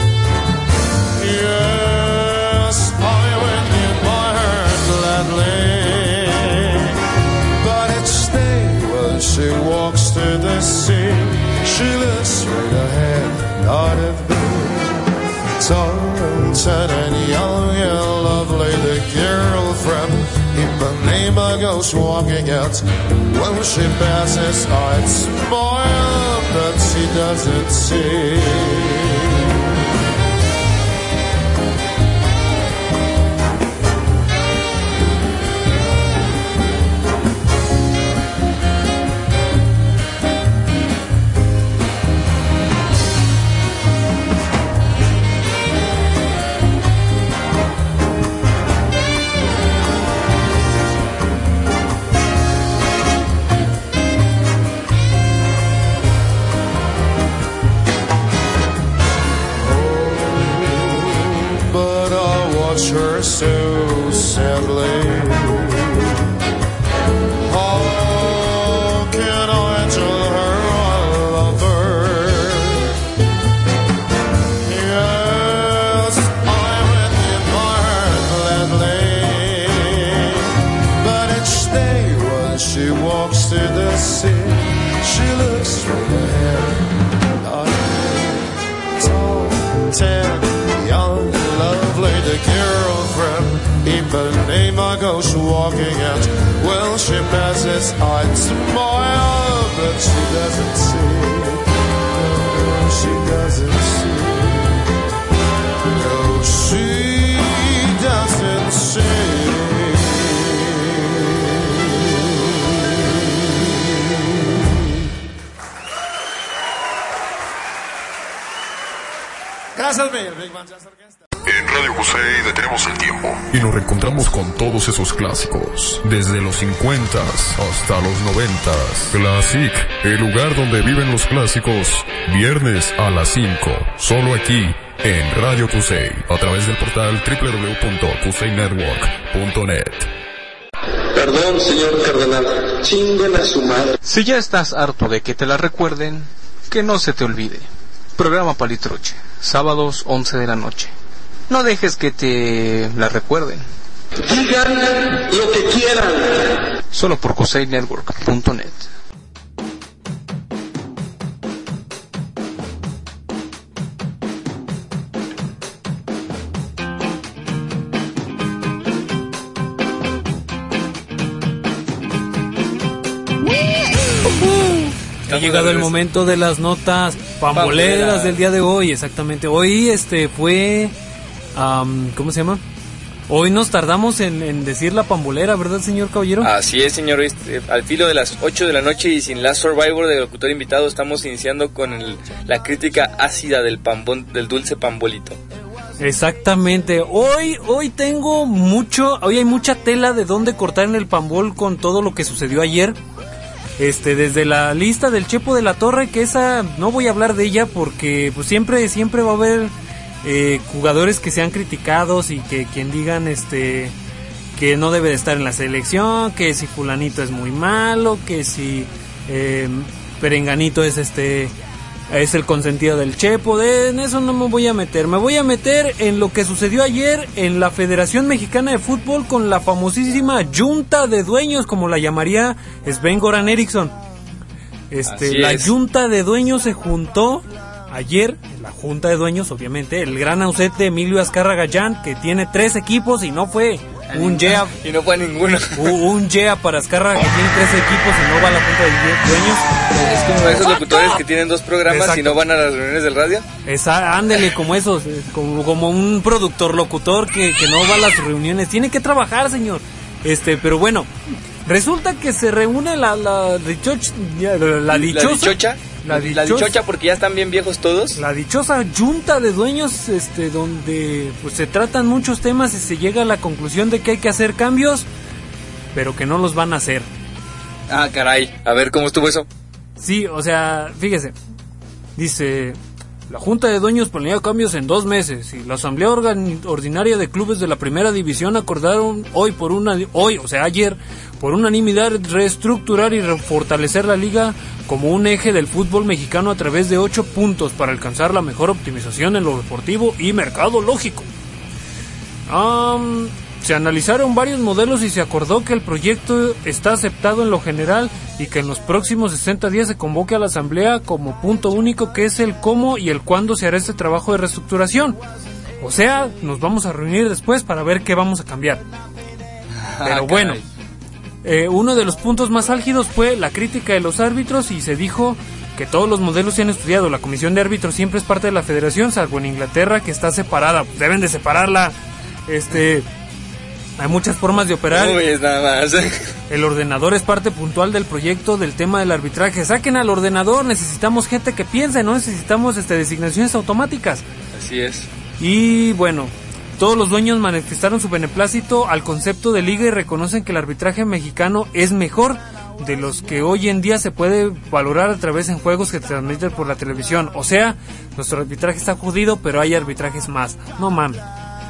Yes, I went in my heart gladly. But each day when she walks to the sea, she looks straight ahead, not at me. Talented and young and lovely, the girl from Ipanema goes walking out. When she passes, I'd smile, but she doesn't see. Her so sadly. How can I tell her I love her? Yes, I went in my heart gladly. But each day when she walks to the sea, she looks straight ahead. Tall, tan, young, lovely, the girl from Ipanema goes walking out. Well, she passes, I'd smile, but she doesn't see. No, she doesn't see. No, she doesn't see. Gracias, Big Band Jazz Orquesta. En Radio Kusei detenemos el tiempo y nos reencontramos con todos esos clásicos, desde los 50 hasta los 90. Classic, el lugar donde viven los clásicos, viernes a las 5, solo aquí en Radio Kusei, a través del portal www.kuseynetwork.net. Perdón, señor cardenal, chinguen a su madre. Si ya estás harto de que te la recuerden, que no se te olvide. Programa Palitroche, sábados 11 de la noche. No dejes que te la recuerden. Digan lo que quieran. Solo por kuseynetwork.net. Ha llegado el momento de las notas pamboleras del día de hoy, exactamente. Hoy fue... ¿cómo se llama? Hoy nos tardamos en decir la pambolera, ¿verdad, señor caballero? Así es, señor. Al filo de las 8 de la noche y sin Last Survivor de locutor invitado, estamos iniciando con la crítica ácida del del dulce pambolito. Exactamente. Hoy hay mucha tela de dónde cortar en el pambol con todo lo que sucedió ayer. desde la lista del Chepo de la Torre, que esa no voy a hablar de ella porque pues siempre va a haber jugadores que sean criticados y que quien digan que no debe de estar en la selección, que si fulanito es muy malo, que si perenganito es el consentido del Chepo. En eso no me voy a meter. Me voy a meter en lo que sucedió ayer en la Federación Mexicana de Fútbol con la famosísima Junta de Dueños, como la llamaría Sven-Goran Eriksson. La Junta de Dueños se juntó ayer, la Junta de Dueños, obviamente, el gran ausente Emilio Azcárraga Gallán, que tiene 3 equipos y no fue un YEA. Y no fue ninguno. Un YEA para Azcárraga, que tiene 3 equipos y no va a la Junta de Dueños. Es como esos locutores que tienen 2 programas. Exacto. Y no van a las reuniones del radio. Ándele, como esos, como un productor locutor que no va a las reuniones. Tiene que trabajar, señor. Pero bueno, resulta que se reúne la dichosa, porque ya están bien viejos todos. La dichosa Junta de Dueños, donde pues se tratan muchos temas y se llega a la conclusión de que hay que hacer cambios, pero que no los van a hacer. Ah, caray, a ver, ¿cómo estuvo eso? Sí, o sea, fíjese, dice, la Junta de Dueños planea cambios en 2 meses y la Asamblea Ordinaria de Clubes de la Primera División acordaron ayer, por unanimidad, reestructurar y refortalecer la liga como un eje del fútbol mexicano a través de 8 puntos para alcanzar la mejor optimización en lo deportivo y mercadológico. Se analizaron varios modelos y se acordó que el proyecto está aceptado en lo general y que en los próximos 60 días se convoque a la asamblea como punto único, que es el cómo y el cuándo se hará este trabajo de reestructuración. O sea, nos vamos a reunir después para ver qué vamos a cambiar. Pero bueno, uno de los puntos más álgidos fue la crítica de los árbitros y se dijo que todos los modelos se han estudiado. La comisión de árbitros siempre es parte de la federación, salvo en Inglaterra, que está separada. Deben de separarla. Hay muchas formas de operar. Uy, es nada más. El ordenador es parte puntual del proyecto del tema del arbitraje. Saquen al ordenador, necesitamos gente que piense, no necesitamos designaciones automáticas. Así es. Y bueno, todos los dueños manifestaron su beneplácito al concepto de liga y reconocen que el arbitraje mexicano es mejor de los que hoy en día se puede valorar a través en juegos que se transmiten por la televisión. O sea, nuestro arbitraje está jodido, pero hay arbitrajes más. No mames.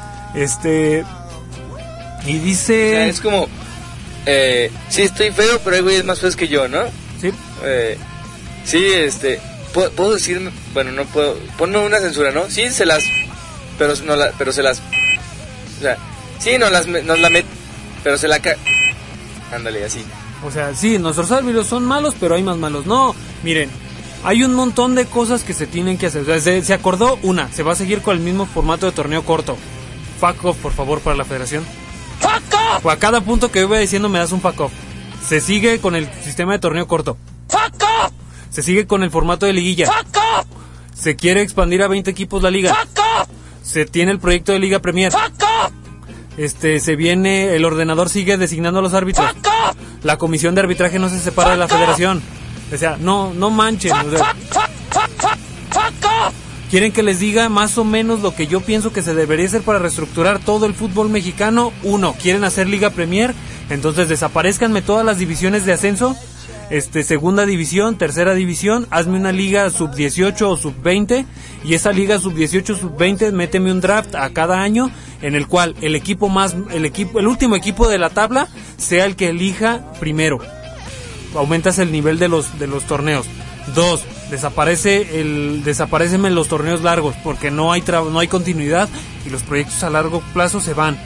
Y dice... O sea, es como... sí, estoy feo, pero hay güeyes más feos que yo, ¿no? Sí. Sí, ¿puedo decir? Bueno, no puedo... Ponme una censura, ¿no? Sí, se las... Pero se las... O sea, sí, nos la met... Pero se la... Ándale, así. O sea, sí, nuestros árbitros son malos, pero hay más malos. No, miren, hay un montón de cosas que se tienen que hacer. O sea, se acordó se va a seguir con el mismo formato de torneo corto. Fuck off, por favor, para la federación. ¡Fuck off! O a cada punto que yo voy diciendo me das un fuck off. Se sigue con el sistema de torneo corto. ¡Fuck off! Se sigue con el formato de liguilla. ¡Fuck off! Se quiere expandir a 20 equipos la liga. ¡Fuck off! Se tiene el proyecto de Liga Premier. ¡Fuck off! Se viene, el ordenador sigue designando a los árbitros. ¡Fuck off! La comisión de arbitraje no se separa de la federación. O sea, no manchen. O sea, ¡fuck off! ¿Quieren que les diga más o menos lo que yo pienso que se debería hacer para reestructurar todo el fútbol mexicano? 1, ¿quieren hacer Liga Premier? Entonces desaparezcanme todas las divisiones de ascenso. Segunda división, tercera división, hazme una liga sub-18 o sub-20 y esa liga sub-18 o sub-20 méteme un draft a cada año en el cual el último equipo de la tabla sea el que elija primero. Aumentas el nivel de los torneos. 2, desaparecen los torneos largos porque no hay continuidad y los proyectos a largo plazo se van.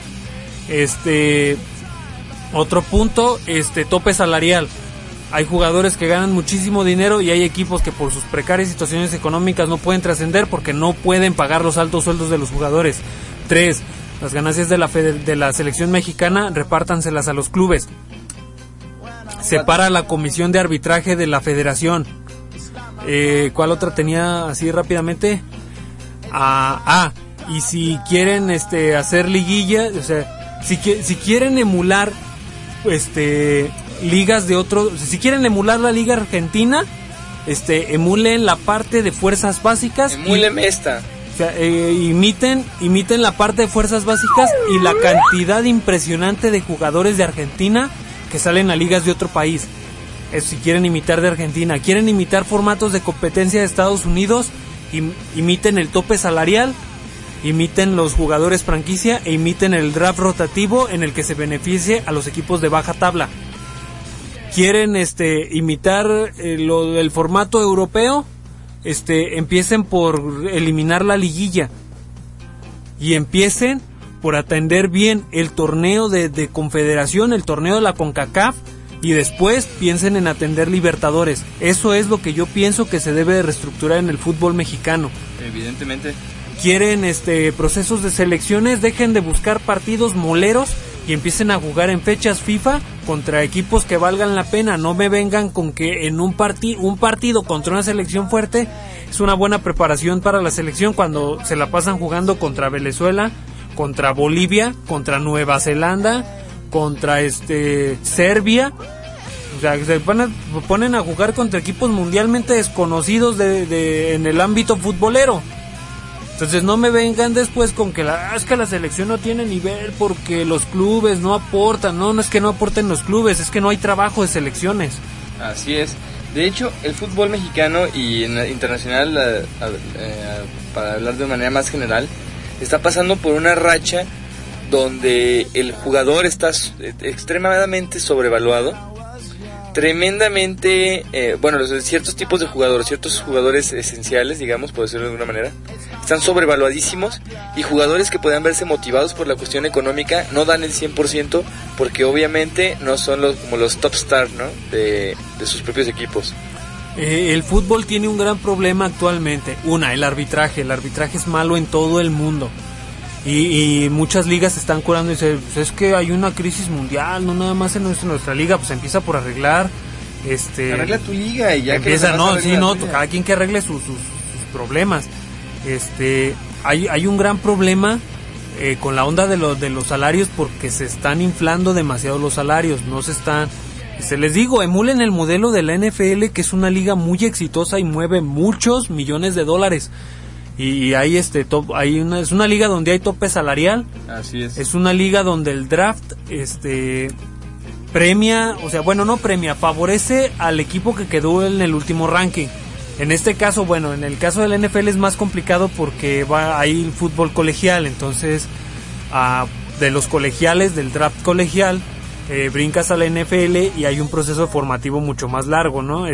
Otro punto, tope salarial. Hay jugadores que ganan muchísimo dinero y hay equipos que por sus precarias situaciones económicas no pueden trascender porque no pueden pagar los altos sueldos de los jugadores. 3, las ganancias de la selección mexicana repártanselas a los clubes. Separa la comisión de arbitraje de la federación. ¿Cuál otra tenía así rápidamente? Y si quieren hacer liguilla, o sea, si quieren emular ligas de otro, si quieren emular la liga argentina, emulen la parte de fuerzas básicas. Emúleme esta. O sea, imiten la parte de fuerzas básicas y la cantidad impresionante de jugadores de Argentina que salen a ligas de otro país. si quieren imitar de Argentina, quieren imitar formatos de competencia de Estados Unidos, imiten el tope salarial, imiten los jugadores franquicia e imiten el draft rotativo en el que se beneficie a los equipos de baja tabla. Quieren imitar el formato europeo, empiecen por eliminar la liguilla y empiecen por atender bien el torneo de Confederación, el torneo de la CONCACAF, y después piensen en atender Libertadores. Eso es lo que yo pienso que se debe de reestructurar en el fútbol mexicano. Evidentemente. Quieren procesos de selecciones, dejen de buscar partidos moleros y empiecen a jugar en fechas FIFA contra equipos que valgan la pena. No me vengan con que en un partido contra una selección fuerte es una buena preparación para la selección, cuando se la pasan jugando contra Venezuela, contra Bolivia, contra Nueva Zelanda, contra Serbia. O sea, se ponen a jugar contra equipos mundialmente desconocidos en el ámbito futbolero. Entonces no me vengan después con que es que la selección no tiene nivel porque los clubes no aportan. No es que no aporten los clubes, es que no hay trabajo de selecciones. Así es. De hecho, el fútbol mexicano y internacional, para hablar de manera más general, está pasando por una racha donde el jugador está extremadamente sobrevaluado, tremendamente, ciertos tipos de jugadores, ciertos jugadores esenciales, digamos, por decirlo de alguna manera, están sobrevaluadísimos, y jugadores que puedan verse motivados por la cuestión económica no dan el 100% porque obviamente no son como los top stars, ¿no?, de sus propios equipos. El fútbol tiene un gran problema actualmente. El arbitraje. El arbitraje es malo en todo el mundo. Y muchas ligas se están curando y dicen, pues es que hay una crisis mundial, no nada más en nuestra liga, pues empieza por arreglar. Arregla tu liga y ya empieza, cada quien que arregle sus problemas. Hay un gran problema con la onda de los salarios, porque se están inflando demasiado los salarios, les digo, emulen el modelo de la NFL, que es una liga muy exitosa y mueve muchos millones de dólares. Y hay es una liga donde hay tope salarial. Así es. Es una liga donde el draft premia, no premia, favorece al equipo que quedó en el último ranking. En este caso, en el caso del NFL es más complicado porque hay fútbol colegial, entonces de los colegiales, del draft colegial, brincas a la NFL y hay un proceso formativo mucho más largo, ¿no?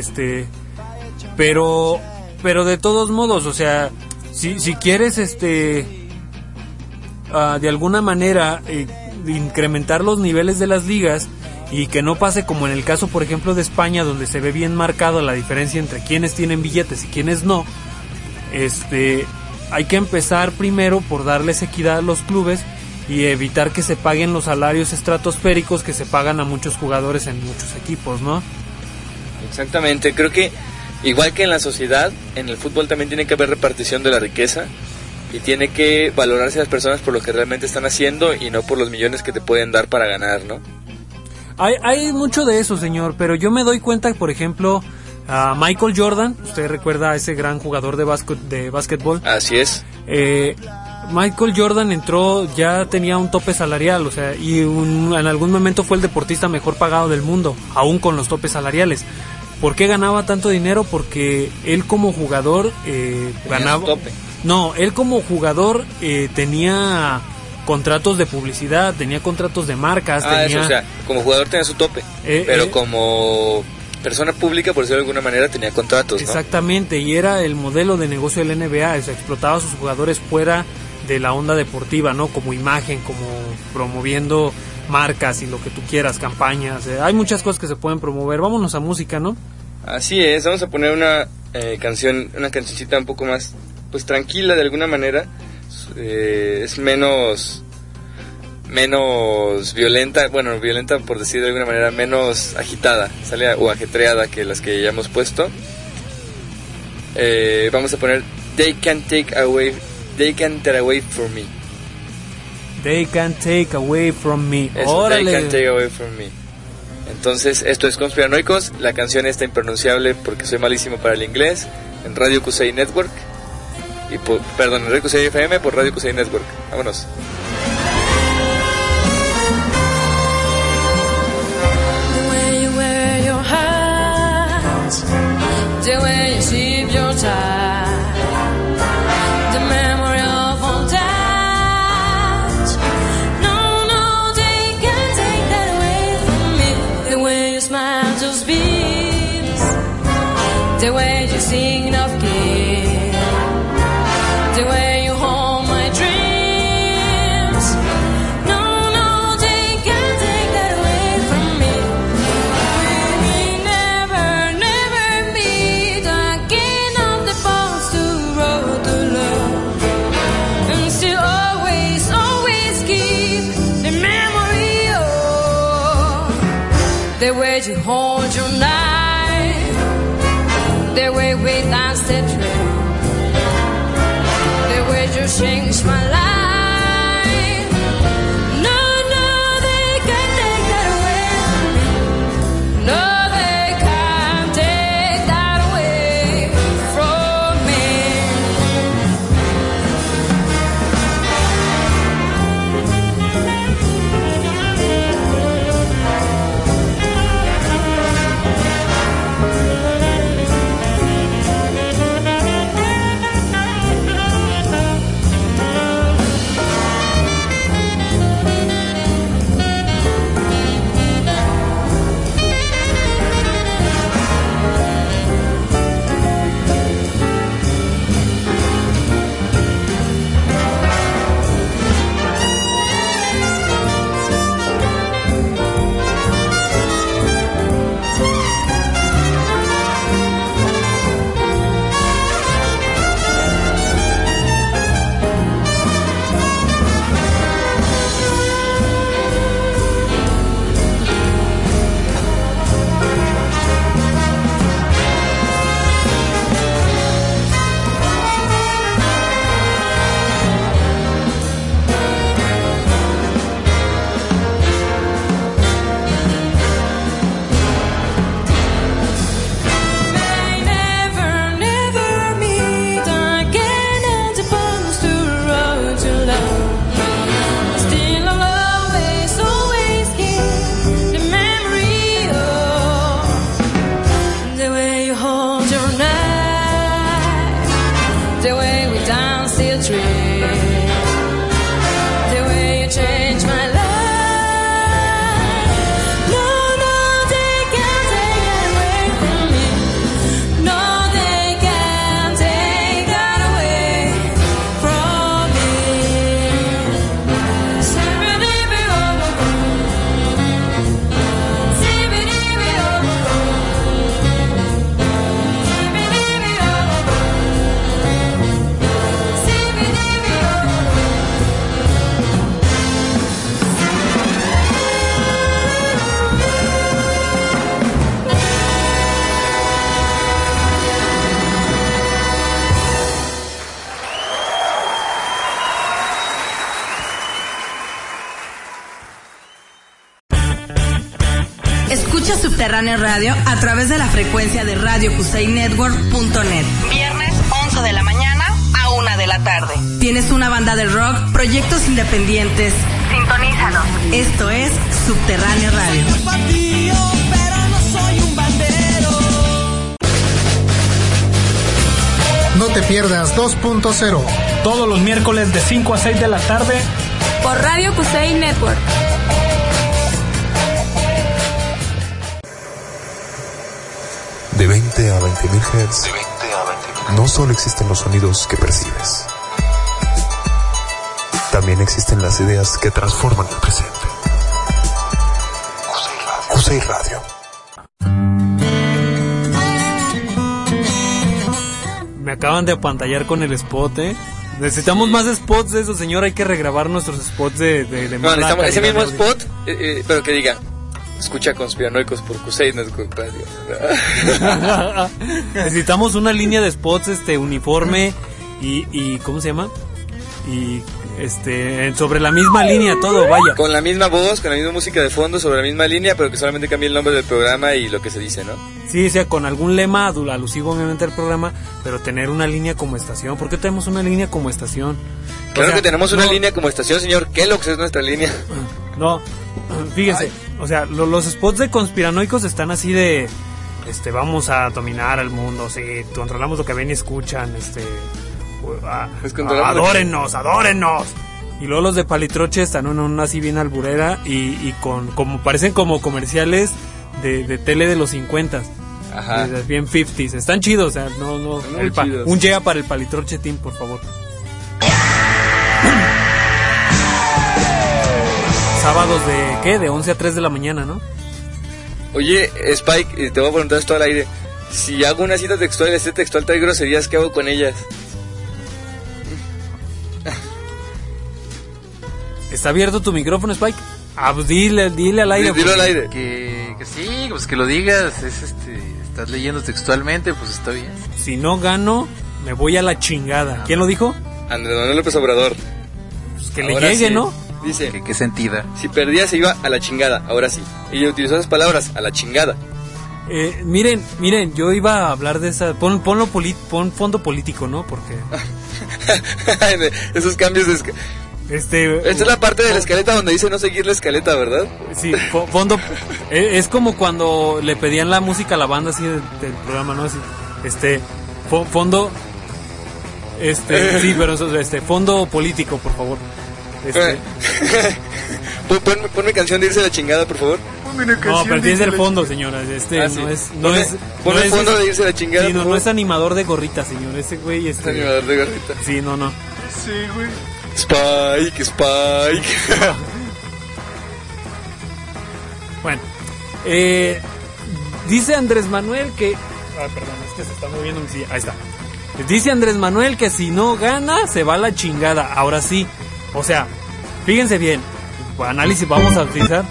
Pero de todos modos, si quieres de alguna manera incrementar los niveles de las ligas y que no pase como en el caso, por ejemplo, de España, donde se ve bien marcado la diferencia entre quienes tienen billetes y quienes no, hay que empezar primero por darles equidad a los clubes y evitar que se paguen los salarios estratosféricos que se pagan a muchos jugadores en muchos equipos, ¿no? Exactamente, creo que igual que en la sociedad, en el fútbol también tiene que haber repartición de la riqueza y tiene que valorarse a las personas por lo que realmente están haciendo y no por los millones que te pueden dar para ganar, ¿no? Hay mucho de eso, señor, pero yo me doy cuenta, por ejemplo, a Michael Jordan, usted recuerda a ese gran jugador de básquetbol. Así es. Michael Jordan entró, ya tenía un tope salarial, y en algún momento fue el deportista mejor pagado del mundo, aún con los topes salariales. ¿Por qué ganaba tanto dinero? Porque él como jugador ganaba... Tope. No, él como jugador tenía contratos de publicidad, tenía contratos de marcas. Como jugador tenía su tope, pero como persona pública, por decirlo de alguna manera, tenía contratos, ¿no? Exactamente, y era el modelo de negocio del NBA, explotaba a sus jugadores fuera de la onda deportiva, ¿no? Como imagen, como promoviendo marcas y lo que tú quieras, campañas. Hay muchas cosas que se pueden promover. Vámonos a música, ¿no? Así es, vamos a poner una cancioncita un poco más, pues tranquila de alguna manera. Es menos violenta, violenta por decir de alguna manera, menos agitada, o ajetreada que las que ya hemos puesto. Vamos a poner They Can't Take Away From Me. They Can't Take Away From Me. They Can't Take Away From Me. Entonces, esto es Conspiranoicos. La canción está impronunciable porque soy malísimo para el inglés. En Radio Kusei Network. En Radio Kusei FM por Radio Kusei Network. Vámonos. The way you wear your hat just beats, the way you sing of kids, the way you hold my dreams. No, no, they can't take that away from me. We never, never meet again on the path to road to love, and still always, always keep the memory of the way you hold your knife, the way we danced the trail, the way you changed my life. No, no, they can't take that away from me. No, they can't take that away from me. Escucha Subterráneo Radio a través de la frecuencia de RadioCuseyNetwork.net. Viernes 11 de la mañana a 1 de la tarde. ¿Tienes una banda de rock, proyectos independientes? Sintonízanos. Esto es Subterráneo Radio. No te pierdas 2.0. Todos los miércoles de 5 a 6 de la tarde. Por Radio Cusey Network. De 20 a 20.000 Hz, no solo existen los sonidos que percibes, también existen las ideas que transforman el presente. Cusey Radio. Me acaban de apantallar con el spot, Necesitamos más spots de eso, señor. Hay que regrabar nuestros spots de no, necesitamos ese mismo spot, pero que diga: escucha Conspiranoicos por Cusey Network Radio. Necesitamos una línea de spots uniforme y ¿cómo se llama? Y sobre la misma línea todo, vaya. Con la misma voz, con la misma música de fondo, sobre la misma línea, pero que solamente cambie el nombre del programa y lo que se dice, ¿no? Sí, o sea, con algún lema alusivo obviamente al programa, pero tener una línea como estación. ¿Por qué tenemos una línea como estación? Claro que tenemos una línea como estación, señor. Kellogg's es nuestra línea. No, fíjese, o sea, los spots de Conspiranoicos están así de vamos a dominar al mundo, sí, controlamos lo que ven y escuchan, adórennos. Y luego los de Palitroche están así bien alburera y como parecen como comerciales de tele de los 50s. Ajá. Bien 50s. Están chidos, o sea, no chidos. un llega para el Palitroche Team, por favor. Sábados de ¿qué? De 11 a 3 de la mañana, ¿no? Oye, Spike, te voy a preguntar esto al aire. Si hago una cita textual y esta textual trae groserías, ¿qué hago con ellas? ¿Está abierto tu micrófono, Spike? Ah, pues dile al aire. Dilo al aire. Que sí, pues que lo digas. Estás leyendo textualmente, pues está bien. Si no gano, me voy a la chingada. ¿Quién lo dijo? Andrés Manuel López Obrador. Pues que ahora le llegue, sí. ¿No? Dice, ¿Qué sentida? Si perdía se iba a la chingada, ahora sí. Y utilizó esas palabras, a la chingada. Miren, yo iba a hablar de esa... Pon fondo político, ¿no? Porque... Esos cambios de... Esta es la parte de la escaleta donde dice no seguir la escaleta, ¿verdad? Sí, fondo... es como cuando le pedían la música a la banda así del programa, ¿no? Así, fondo... sí, pero eso, fondo político, por favor. Ponme canción de irse a la chingada, por favor. No, pero tienes el fondo, señora. Ponme el fondo de irse a la chingada. Sí, no es animador de gorrita, señor. Ese güey es animador de gorrita. Sí, no. Sí, güey. Spike. Bueno, dice Andrés Manuel que... perdón, es que se está moviendo mi silla. Ahí está. Dice Andrés Manuel que si no gana, se va a la chingada. Ahora sí. O sea, fíjense bien. Análisis, vamos a utilizar.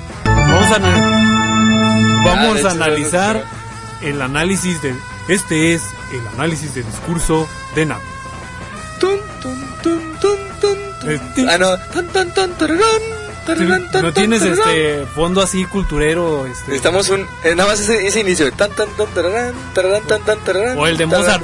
Vamos a analizar el análisis de... Este es el análisis de discurso de NAP. No tienes fondo así culturero. Necesitamos nada más ese inicio. O el de Mozart.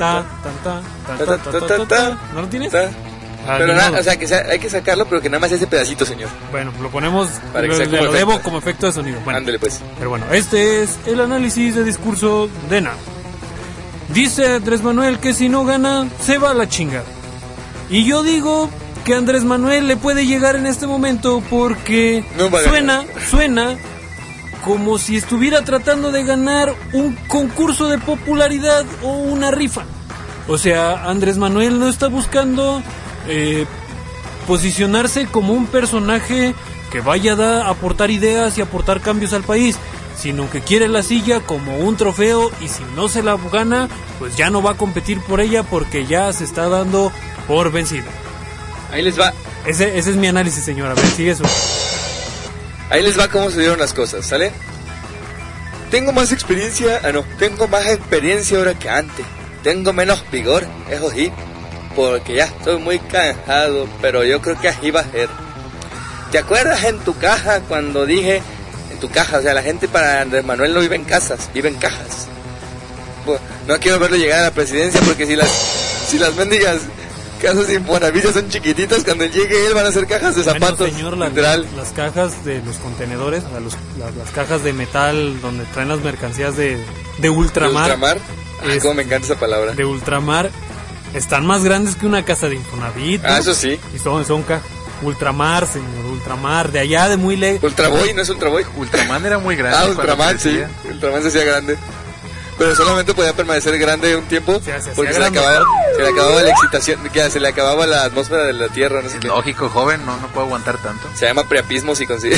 ¿No lo tienes? Pero nada, o sea, hay que sacarlo, pero que nada más ese pedacito, señor. Bueno, lo ponemos, lo debo como efecto de sonido. Bueno, ándale pues. Pero bueno, este es el análisis de discurso de NAP. Dice Andrés Manuel que si no gana, se va a la chingada. Y yo digo que Andrés Manuel le puede llegar en este momento porque suena como si estuviera tratando de ganar un concurso de popularidad o una rifa. O sea, Andrés Manuel no está buscando posicionarse como un personaje que vaya a aportar ideas y aportar cambios al país, sino que quiere la silla como un trofeo, y si no se la gana, pues ya no va a competir por ella porque ya se está dando por vencido. Ahí les va. Ese es mi análisis, señora. A ver, sigue eso. Ahí les va cómo se dieron las cosas, ¿sale? Tengo más experiencia ahora que antes. Tengo menos vigor, eso sí, porque ya estoy muy cansado, pero yo creo que así va a ser. ¿Te acuerdas en tu caja cuando dije, en tu caja, o sea, la gente para Andrés Manuel no vive en casas, vive en cajas? Pues, no quiero verlo llegar a la presidencia porque si las mendigas casas de Infonavit son chiquititas, cuando llegue él van a ser cajas de zapatos. Bueno, señor, las cajas de los contenedores, o sea, las cajas de metal donde traen las mercancías de ultramar. ¿De ultramar? Cómo me encanta esa palabra. De ultramar, están más grandes que una casa de Infonavit, ¿no? Eso sí. Y son ultramar, señor, ultramar, de allá de muy lejos. Ultraboy, ¿no es Ultraboy? Ultraman era muy grande. Ultraman, sí. Ultraman se hacía grande. Pero solamente podía permanecer grande un tiempo porque se le acababa la excitación, se le acababa la atmósfera de la Tierra, no sé qué. Lógico, joven, no puedo aguantar tanto. Se llama priapismo si consigue.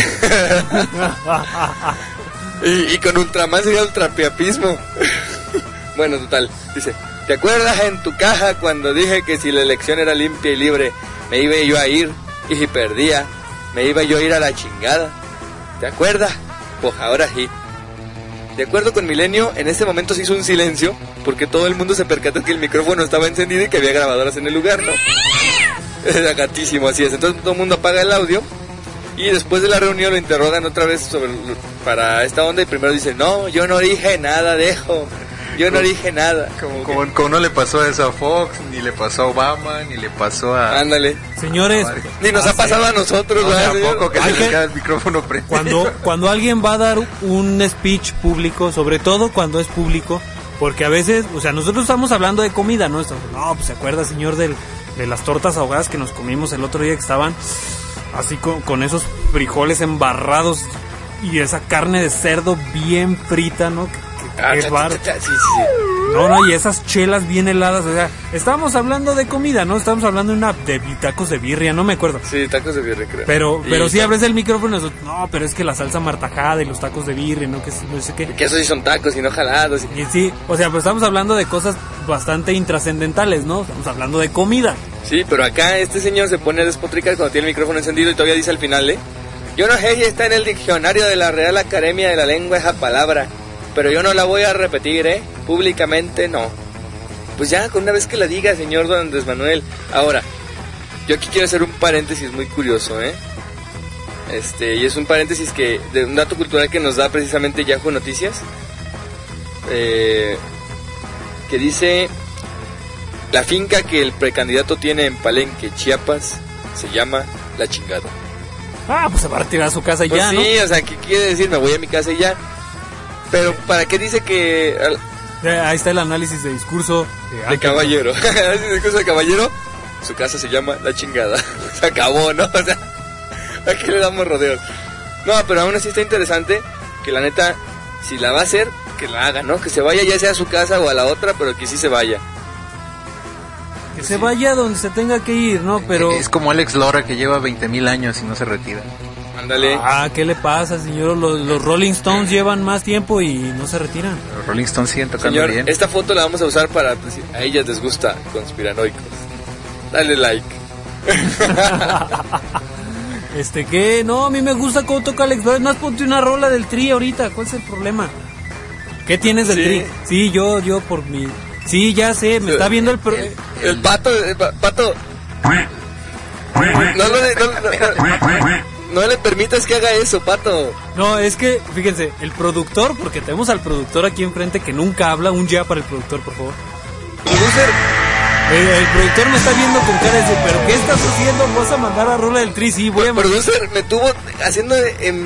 y con Ultraman sería ultrapriapismo. Bueno, total, dice, ¿te acuerdas en tu caja cuando dije que si la elección era limpia y libre me iba yo a ir, y si perdía me iba yo a ir a la chingada? ¿Te acuerdas? Pues ahora sí. De acuerdo con Milenio, en ese momento se hizo un silencio porque todo el mundo se percató que el micrófono estaba encendido y que había grabadoras en el lugar, ¿no? Era gatísimo, así es. Entonces todo el mundo apaga el audio y después de la reunión lo interrogan otra vez para esta onda y primero dice, no, yo no dije nada de eso. Yo no dije nada. Como no le pasó eso a Fox, ni le pasó a Obama, ni le pasó a... Ándale. Señores, ni nos ha pasado a nosotros. Tampoco que se le queda el micrófono prendido. Cuando alguien va a dar un speech público, sobre todo cuando es público, porque a veces, o sea, nosotros estamos hablando de comida, ¿no? No, pues se acuerda, señor, de las tortas ahogadas que nos comimos el otro día, que estaban así con esos frijoles embarrados y esa carne de cerdo bien frita, ¿no? Qué bárbaro. Sí. No, y esas chelas bien heladas, o sea, estábamos hablando de comida, ¿no? Estábamos hablando de tacos de birria, no me acuerdo. Sí, tacos de birria, creo. Pero sí abres el micrófono, no, pero es que la salsa martajada y los tacos de birria, no sé qué. Que esos sí son tacos y no jalados. Y sí, o sea, pues estamos hablando de cosas bastante intrascendental, ¿no? Estamos hablando de comida. Sí, pero acá este señor se pone a despotricar cuando tiene el micrófono encendido y todavía dice al final, yo no sé si está en el diccionario de la Real Academia de la Lengua esa palabra, pero yo no la voy a repetir, públicamente no. Pues ya, con una vez que la diga, señor don Andrés Manuel. Ahora, yo aquí quiero hacer un paréntesis muy curioso, y es un paréntesis de un dato cultural que nos da precisamente Yahoo Noticias, que dice: la finca que el precandidato tiene en Palenque, Chiapas, se llama La Chingada. Ah, pues se va a retirar a su casa y pues ya, sí, ¿no? Sí, o sea, ¿qué quiere decir? Me voy a mi casa y ya. Pero ¿para qué dice que...? Ahí está el análisis de discurso de caballero. El discurso de caballero, su casa se llama La Chingada. Se acabó, ¿no? O sea, ¿a qué le damos rodeos? No, pero aún así está interesante que la neta, si la va a hacer, que la haga, ¿no? Que se vaya ya sea a su casa o a la otra, pero que sí se vaya. Que se vaya donde se tenga que ir, ¿no? Pero es como Alex Lora, que lleva 20,000 años y no se retira. Ándale. ¿Qué le pasa, señor? Los Rolling Stones llevan más tiempo y no se retiran. Los Rolling Stones siguen tocando señor, bien. Esta foto la vamos a usar para decir, a ellas les gusta Conspiranoicos. Dale like. ¿Qué? No, a mí me gusta cómo toca Alex Lora. Más ponte una rola del Tri ahorita. ¿Cuál es el problema? ¿Qué tienes del Tri? Sí, yo por mi... Sí, ya sé, me está viendo el pato. No le permitas que haga eso, pato. No, es que, fíjense, el productor, porque tenemos al productor aquí enfrente que nunca habla. Un ya para el productor, por favor. Producer. El productor me está viendo con cara de, ¿pero qué estás haciendo? ¿Vas a mandar a rola del Tri? Sí, voy a mandar. Producer, me tuvo haciendo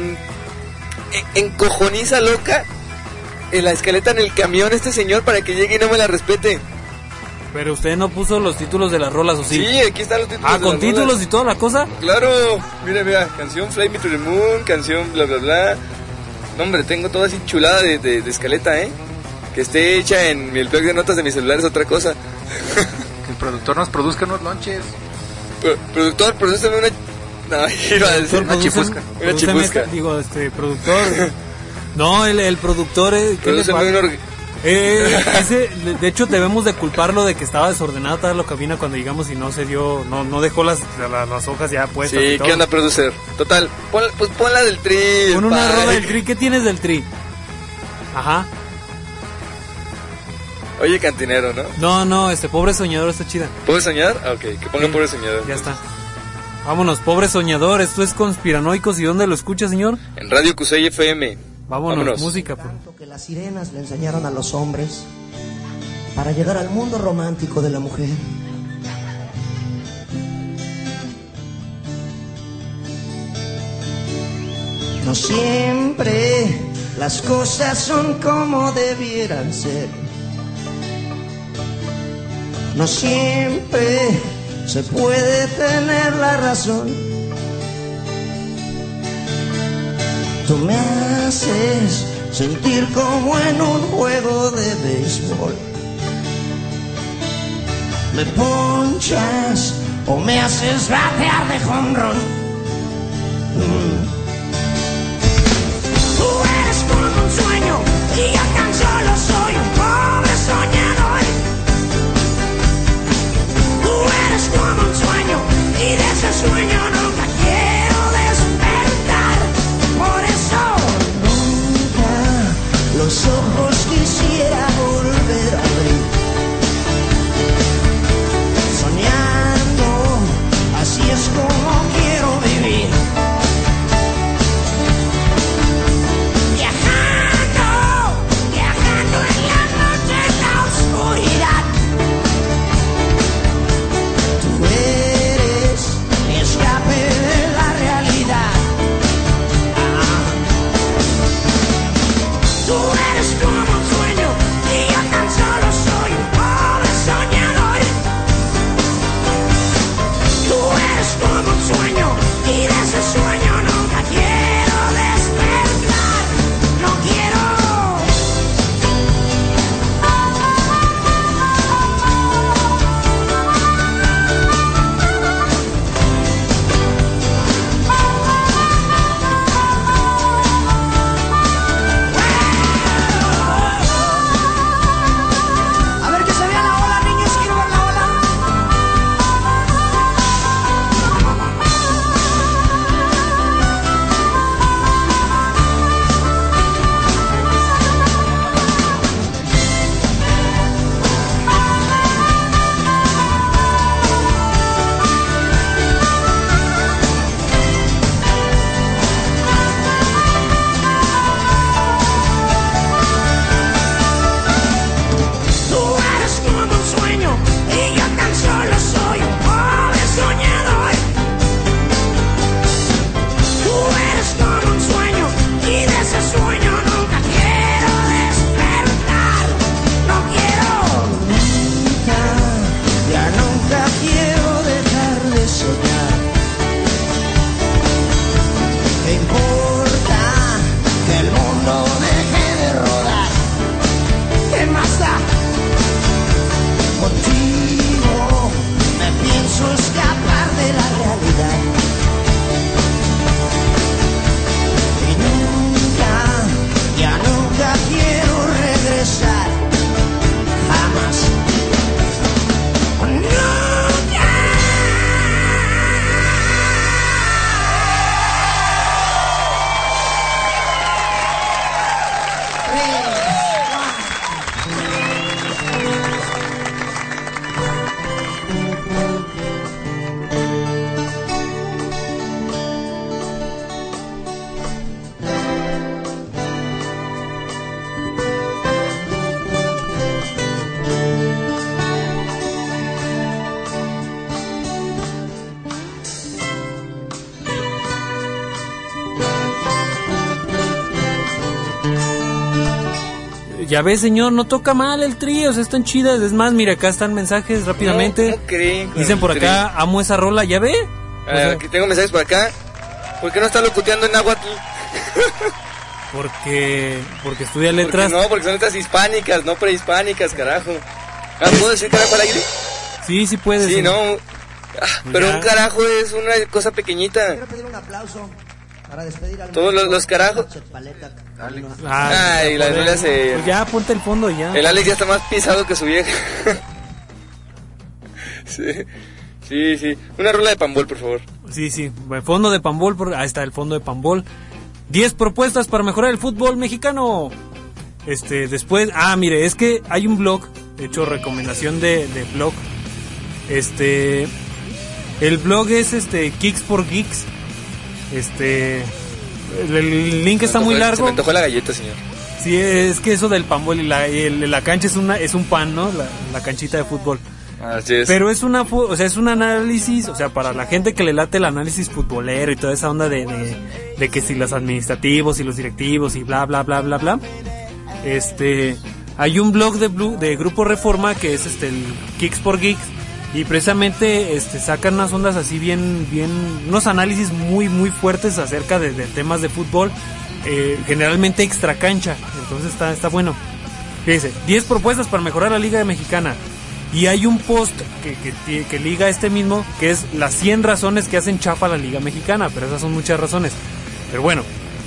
en cojoniza loca en la escaleta en el camión este señor para que llegue y no me la respete. Pero usted no puso los títulos de las rolas, ¿o sí? Sí, aquí están los títulos. ¿Con títulos rolas y toda la cosa? Claro, mira, canción Fly Me to the Moon, canción bla bla bla. No, hombre, tengo toda así chulada de escaleta, que esté hecha en el blog de notas de mi celular es otra cosa. Que el productor nos produzca unos lonches. Productor, prodúceme una... No, iba a decir una chipusca. Una chipusca. Productor... No, el productor... ¿qué le pasa? De hecho debemos de culparlo de que estaba desordenada toda la cabina cuando llegamos y no se dio, no dejó las hojas ya puestas. Sí, ¿qué onda, producer? Total, pon la del Tri. Pon una rola del Tri. ¿Qué tienes del Tri? Ajá. Oye, cantinero, ¿no? No, Pobre Soñador está chida. ¿Pobre Soñador? Ok, que ponga sí, Pobre Soñador. Ya está. Vámonos, Pobre Soñador. Esto es Conspiranoicos. ¿Y dónde lo escucha, señor? En Radio Cusey FM. Vámonos. Música. Tanto que las sirenas le enseñaron a los hombres para llegar al mundo romántico de la mujer. No siempre las cosas son como debieran ser. No siempre se puede tener la razón. Tú me haces sentir como en un juego de béisbol. Me ponchas o me haces batear de jonrón. Tú eres como un sueño y yo tan solo soy un pobre soñador. Tú eres como un sueño y de ese sueño nunca quiero despertar. Por eso nunca los ojos quisiera volver a abrir. Soñando, así es como quiero vivir. Viajando en la noche, en la oscuridad. Tú eres mi escape de la realidad. Tú eres como un sueño y yo tan solo soy un pobre soñador. Tú eres como un sueño y de ese sueño nunca quiero despertar. ya ves, señor, no toca mal el Tri, o sea, están chidas. Es más, mira, acá están mensajes rápidamente. ¿Cómo creen? Dicen por acá, amo esa rola, ¿ya ve? Aquí tengo mensajes por acá. ¿Por qué no está locuteando en náhuatl? Porque estudia letras. Porque son letras hispánicas, no prehispánicas, carajo. ¿Puedo decir carajo al aire? Sí puedes. Sí, no. Pero ya. Un carajo es una cosa pequeñita. Quiero pedir un aplauso para despedir al todos los carajos. Ay, la Alex se... Pues ya, ponte el fondo ya. El Alex ya está más pisado que su vieja. Sí. Una rola de Pambol, por favor. Sí. Fondo de Pambol, ahí está el fondo de Pambol. 10 propuestas para mejorar el fútbol mexicano. Después, mire, es que hay un blog, de hecho, recomendación de blog. El blog es Kicks for Geeks. El link está muy largo. Se me antojó la galleta, señor. Sí, es que eso del Pambol y la cancha es un pan, ¿no? La canchita de fútbol. Así es. Pero es es un análisis, o sea, para la gente que le late el análisis futbolero y toda esa onda de que si los administrativos y los directivos y bla bla bla bla bla. Hay un blog de Grupo Reforma que es el Kicks for Geeks y precisamente sacan unas ondas así bien unos análisis muy muy fuertes acerca de temas de fútbol, generalmente extra cancha. Entonces está bueno. Dice 10 propuestas para mejorar la Liga Mexicana. Y hay un post que liga mismo, que es las 100 razones que hacen chafa a la Liga Mexicana, pero esas son muchas razones. Pero bueno,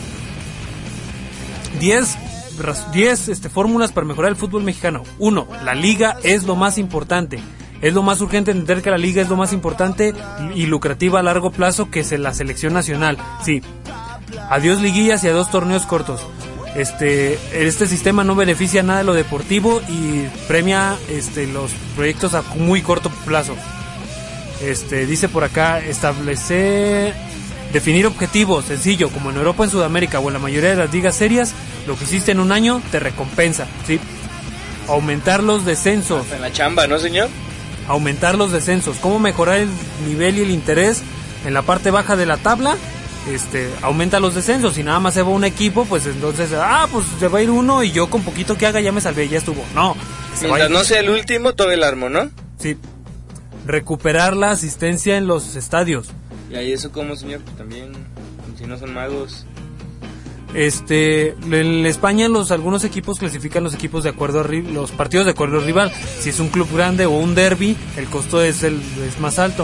10 fórmulas para mejorar el fútbol mexicano. 1. La Liga es lo más importante. Es lo más urgente entender que la Liga es lo más importante y lucrativa a largo plazo que la selección nacional. Sí. Adiós liguillas y adiós torneos cortos. Este sistema no beneficia nada de lo deportivo y premia los proyectos a muy corto plazo. Dice por acá, definir objetivos, sencillo, como en Europa, en Sudamérica o en la mayoría de las ligas serias, lo que hiciste en un año te recompensa, ¿sí? Aumentar los descensos. En la chamba, ¿no, señor? Aumentar los descensos. ¿Cómo mejorar el nivel y el interés en la parte baja de la tabla? Aumenta los descensos. Si nada más se va un equipo, pues entonces pues se va a ir uno y yo con poquito que haga ya me salvé, ya estuvo. No, mientras no sea el último, todo el armo, ¿no? Sí. Recuperar la asistencia en los estadios. ¿Y ahí eso cómo, señor? También, si no son magos. En España algunos equipos clasifican los equipos de acuerdo a los partidos de acuerdo al rival. Si es un club grande o un derbi, el costo es más alto.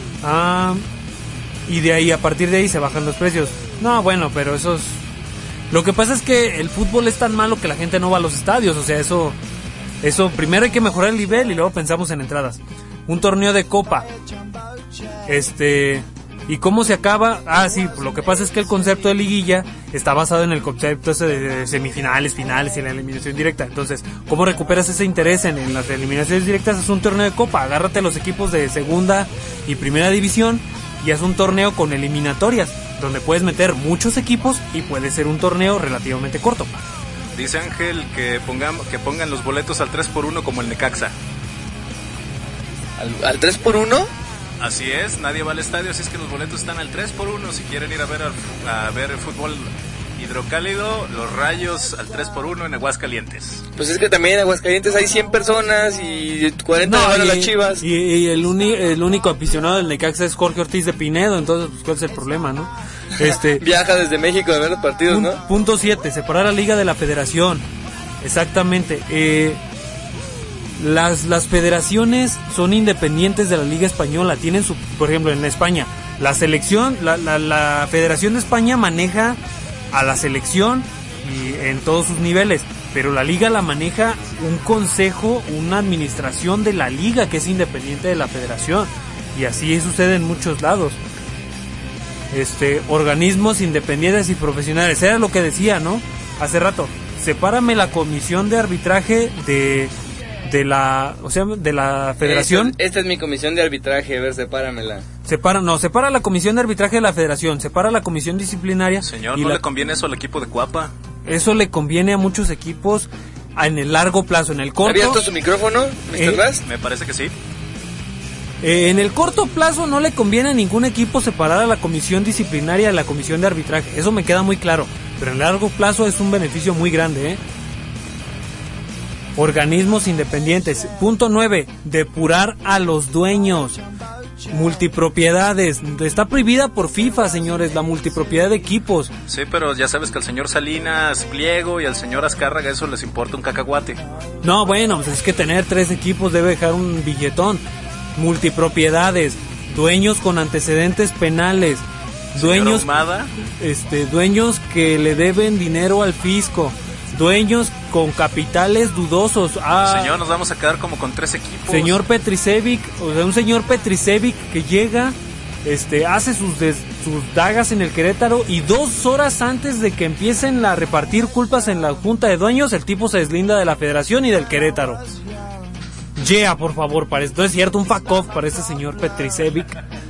Y de ahí, a partir de ahí se bajan los precios. No, bueno, pero eso es... Lo que pasa es que el fútbol es tan malo que la gente no va a los estadios. O sea, eso primero hay que mejorar el nivel y luego pensamos en entradas. Un torneo de copa. ¿Y cómo se acaba? Sí, lo que pasa es que el concepto de liguilla está basado en el concepto ese de semifinales, finales y la eliminación directa. Entonces, ¿cómo recuperas ese interés en las eliminaciones directas? Es un torneo de copa. Agárrate a los equipos de segunda y primera división y haz un torneo con eliminatorias, donde puedes meter muchos equipos y puede ser un torneo relativamente corto. Dice Ángel que pongan los boletos al 3x1 como el Necaxa. ¿Al 3x1? Así es, nadie va al estadio, así es que los boletos están al 3x1. Si quieren ir a ver el fútbol hidrocálido, los Rayos al 3x1 en Aguascalientes. Pues es que también en Aguascalientes hay 100 personas y 40 van a las Chivas. Y el único aficionado del Necaxa es Jorge Ortiz de Pinedo, entonces pues ¿cuál es el problema, no? Viaja desde México a ver los partidos, ¿no? Punto 7, separar la liga de la federación. Exactamente. Las federaciones son independientes de la Liga Española. Tienen por ejemplo, en España, la selección, la Federación de España maneja a la selección y en todos sus niveles, pero la liga la maneja un consejo, una administración de la liga que es independiente de la federación, y así sucede en muchos lados. Organismos independientes y profesionales, era lo que decía, ¿no? Hace rato, sepárame la comisión de arbitraje de la federación. Esta es mi comisión de arbitraje, a ver, sepáramela. Separa la comisión de arbitraje de la federación, separa la comisión disciplinaria. Señor, ¿no le conviene eso al equipo de Cuapa? Eso le conviene a muchos equipos en el largo plazo, en el corto. ¿Ha abierto su micrófono, Mr. Bass? Me parece que sí. En el corto plazo no le conviene a ningún equipo separar a la comisión disciplinaria de la comisión de arbitraje, eso me queda muy claro, pero en el largo plazo es un beneficio muy grande, organismos independientes. Punto 9, depurar a los dueños. Multipropiedades, está prohibida por FIFA, señores, la multipropiedad de equipos. Sí, pero ya sabes que al señor Salinas Pliego y al señor Azcárraga eso les importa un cacahuate. No, bueno, pues es que tener 3 equipos debe dejar un billetón. Multipropiedades, dueños con antecedentes penales, dueños, dueños que le deben dinero al fisco, dueños con capitales dudosos. Señor, nos vamos a quedar como con 3 equipos. Señor Petricevic, o sea, un señor Petricevic que llega, hace sus dagas en el Querétaro y 2 horas antes de que empiecen a repartir culpas en la junta de dueños, el tipo se deslinda de la federación y del Querétaro. Por favor, parece, no es cierto, un fuck off para este señor Petricevic.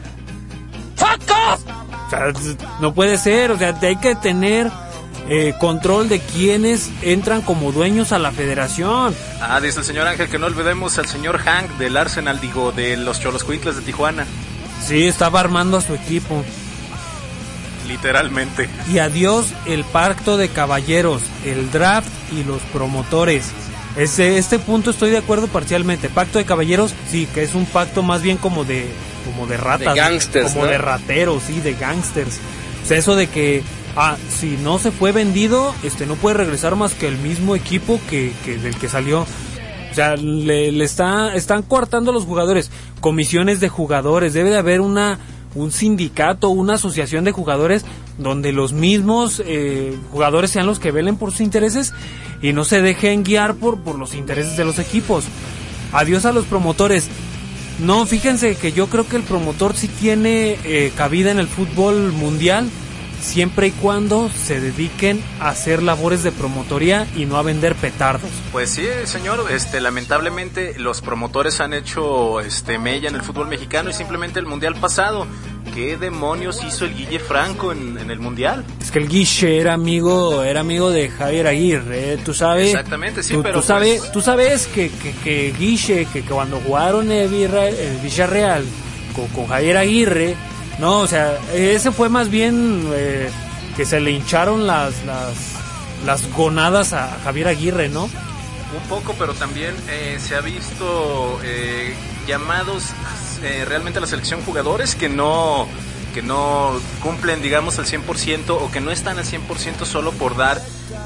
¡Fuck off! O sea, no puede ser, o sea, hay que tener control de quienes entran como dueños a la federación. Dice el señor Ángel que no olvidemos al señor Hank del Arsenal, de los Xoloscuincles de Tijuana. Sí, estaba armando a su equipo. Literalmente. Y adiós el pacto de caballeros, el draft y los promotores. Este punto estoy de acuerdo parcialmente. Pacto de caballeros, sí, que es un pacto más bien como de ratas, de gangsters, como, ¿no?, de rateros, sí, de gangsters. O sea, eso de que si no se fue vendido, no puede regresar más que el mismo equipo que del que salió. O sea, están coartando a los jugadores, comisiones de jugadores, debe de haber un sindicato, una asociación de jugadores donde los mismos jugadores sean los que velen por sus intereses y no se dejen guiar por los intereses de los equipos. Adiós a los promotores. No, fíjense que yo creo que el promotor sí tiene cabida en el fútbol mundial, siempre y cuando se dediquen a hacer labores de promotoría y no a vender petardos. Pues sí, señor, lamentablemente los promotores han hecho mella en el fútbol mexicano y simplemente el mundial pasado. ¿Qué demonios hizo el Guille Franco en el mundial? Es que el Guille era amigo de Javier Aguirre, tú sabes. Exactamente, sí, pero tú sabes que Guille, que cuando jugaron el Villarreal con Javier Aguirre, no, o sea, ese fue más bien que se le hincharon las gonadas a Javier Aguirre, ¿no? Un poco, pero también se ha visto llamados realmente a la selección jugadores que no cumplen, digamos, al 100% o que no están al 100% solo por dar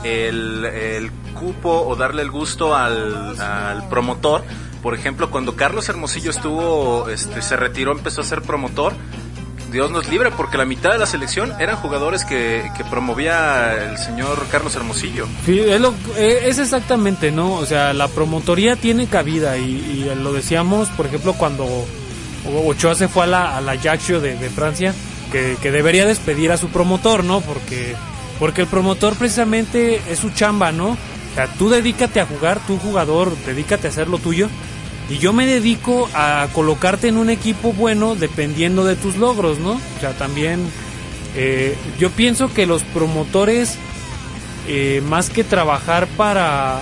el cupo o darle el gusto al promotor. Por ejemplo, cuando Carlos Hermosillo se retiró, empezó a ser promotor. Dios nos libre, porque la mitad de la selección eran jugadores que promovía el señor Carlos Hermosillo. Sí, es exactamente, ¿no? O sea, la promotoría tiene cabida y lo decíamos, por ejemplo, cuando Ochoa se fue a la Ajaccio de Francia, que debería despedir a su promotor, ¿no? Porque el promotor precisamente es su chamba, ¿no? O sea, tú dedícate a jugar, tú jugador, dedícate a hacer lo tuyo. Y yo me dedico a colocarte en un equipo bueno dependiendo de tus logros, ¿no? O sea, también yo pienso que los promotores, más que trabajar para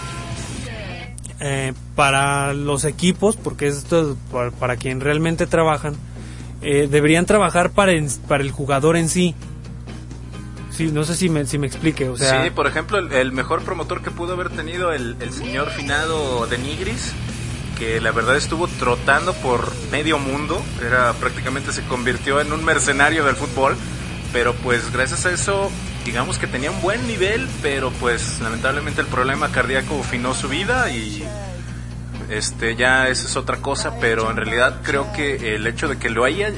los equipos, porque esto es para quien realmente trabajan, deberían trabajar para el jugador en sí. Sí, no sé si me explique, o sea... Sí, por ejemplo, el mejor promotor que pudo haber tenido el señor finado de Nigris, que la verdad estuvo trotando por medio mundo, prácticamente se convirtió en un mercenario del fútbol, pero pues gracias a eso, digamos que tenía un buen nivel, pero pues lamentablemente el problema cardíaco finó su vida y ya esa es otra cosa, pero en realidad creo que el hecho de que lo haya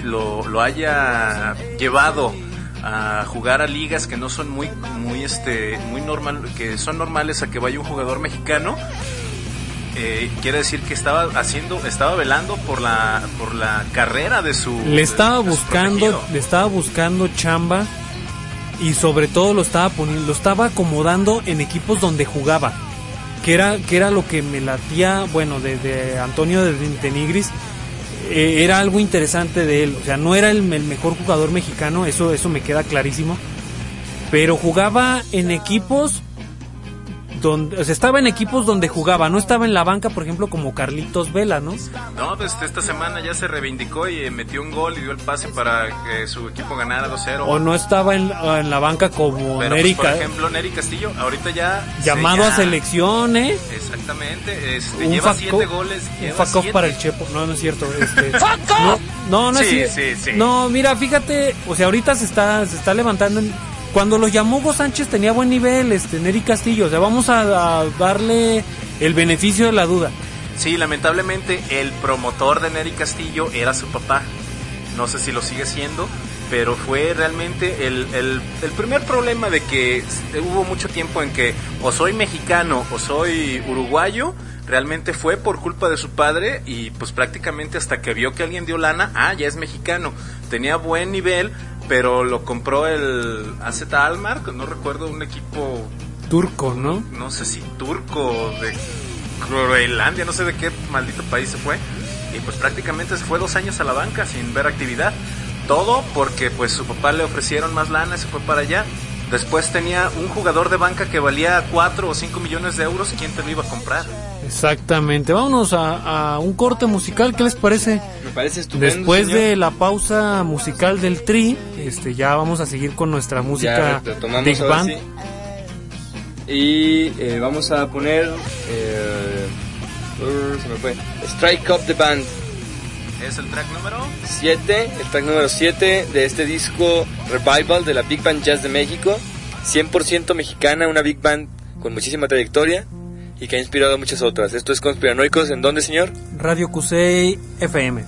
llevado a jugar a ligas que no son muy normal, que son normales a que vaya un jugador mexicano, quiere decir que estaba velando por la carrera de su... Le estaba buscando chamba y sobre todo lo estaba acomodando en equipos donde jugaba, que era lo que me latía, bueno, de Antonio de Nigris. Era algo interesante de él, o sea, no era el mejor jugador mexicano, eso me queda clarísimo, pero jugaba en equipos donde, o sea, estaba en equipos donde jugaba, no estaba en la banca, por ejemplo, como Carlitos Vela, ¿no? No, pues esta semana ya se reivindicó y metió un gol y dio el pase para que su equipo ganara 2-0. O no estaba en la banca como pero, Neri, pues, por ejemplo, Neri Castillo, ahorita ya... llamado a selección, ¿eh? Exactamente, lleva 7 goles. Un fuck off para el Chepo, no es cierto. No sí, es sí, sí. No, mira, fíjate, o sea, ahorita se está levantando. Cuando lo llamó Hugo Sánchez tenía buen nivel, Neri Castillo, o sea, vamos a darle el beneficio de la duda. Sí, lamentablemente el promotor de Neri Castillo era su papá. No sé si lo sigue siendo, pero fue realmente el primer problema de que hubo mucho tiempo en que o soy mexicano o soy uruguayo. Realmente fue por culpa de su padre y pues prácticamente hasta que vio que alguien dio lana, ya es mexicano. Tenía buen nivel, pero lo compró el AZ Alkmaar, no recuerdo, un equipo turco, ¿no? No sé si turco, de Groenlandia, no sé de qué maldito país se fue. Y pues prácticamente se fue 2 años a la banca sin ver actividad. Todo porque pues su papá le ofrecieron más lana y se fue para allá. Después tenía un jugador de banca que valía 4 o 5 millones de euros. ¿Quién te lo iba a comprar? Exactamente. Vámonos a un corte musical. ¿Qué les parece? Me parece estupendo. Después señor. de la pausa musical del Tri, ya vamos a seguir con nuestra música Big Band. Sí. Y vamos a poner... se me fue. Strike Up the Band. ¿Es el track número? 7, el track número 7 de este disco Revival de la Big Band Jazz de México. 100% mexicana, una Big Band con muchísima trayectoria y que ha inspirado a muchas otras. Esto es Conspiranoicos, ¿en dónde, señor? Radio Cusey FM.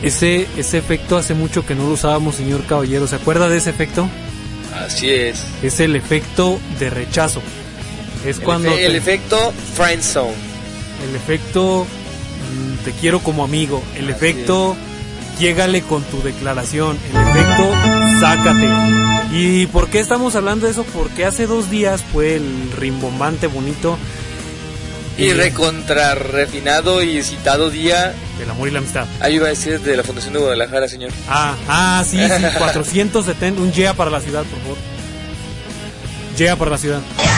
Ese efecto hace mucho que no lo usábamos, señor Caballero. ¿Se acuerda de ese efecto? Así es. Es el efecto de rechazo. Es el efecto friend zone. El efecto te quiero como amigo. El efecto llégale con tu declaración. El efecto sácate. ¿Y por qué estamos hablando de eso? Porque hace 2 días fue el rimbombante, bonito y recontra refinado y citado día del amor y la amistad. Ahí iba a decir de la Fundación de Guadalajara, señor. Sí, 470, un yeah para la ciudad, por favor. Yeah para la ciudad.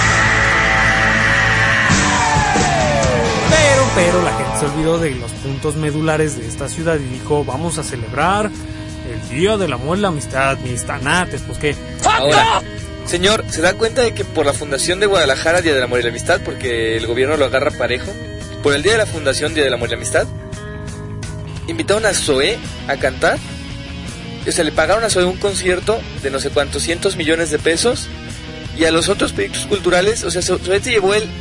Pero la gente se olvidó de los puntos medulares de esta ciudad y dijo, vamos a celebrar el Día del Amor y la Amistad, mis tanates, pues qué. Ahora, señor, ¿se da cuenta de que por la Fundación de Guadalajara, Día del Amor y la Amistad, porque el gobierno lo agarra parejo, por el Día de la Fundación, Día del Amor y la Amistad, invitaron a Zoé a cantar? O sea, le pagaron a Zoé un concierto de no sé cuántos cientos millones de pesos, y a los otros proyectos culturales, o sea, Zoé se llevó el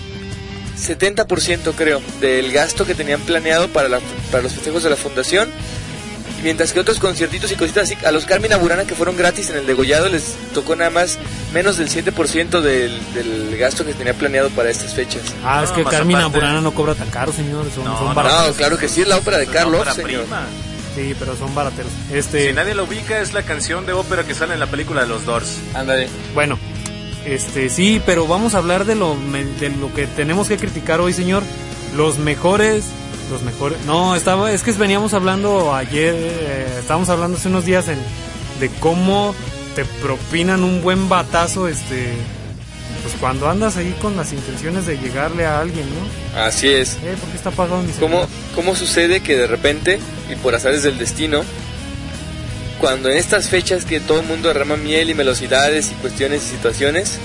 70%, creo, del gasto que tenían planeado para los festejos de la Fundación. Mientras que otros conciertitos y cositas así, a los Carmina Burana, que fueron gratis en el degollado, les tocó nada más menos del 7% del gasto que tenía planeado para estas fechas. Es que Carmina Burana no cobra tan caro, señor. Son barateros. No, claro que sí, es la ópera de Carlos, señor. Prima. Sí, pero son barateros. Si nadie lo ubica, es la canción de ópera que sale en la película de los Doors. Ándale. Bueno, sí, pero vamos a hablar de lo que tenemos que criticar hoy, señor. Los mejores. No, es que veníamos hablando ayer, estábamos hablando hace unos días de cómo te propinan un buen batazo, pues cuando andas ahí con las intenciones de llegarle a alguien, ¿no? Así es. ¿Por qué está apagado mi celular? ¿Cómo sucede que de repente, y por azares del destino, cuando en estas fechas que todo el mundo derrama miel y velocidades y cuestiones y situaciones,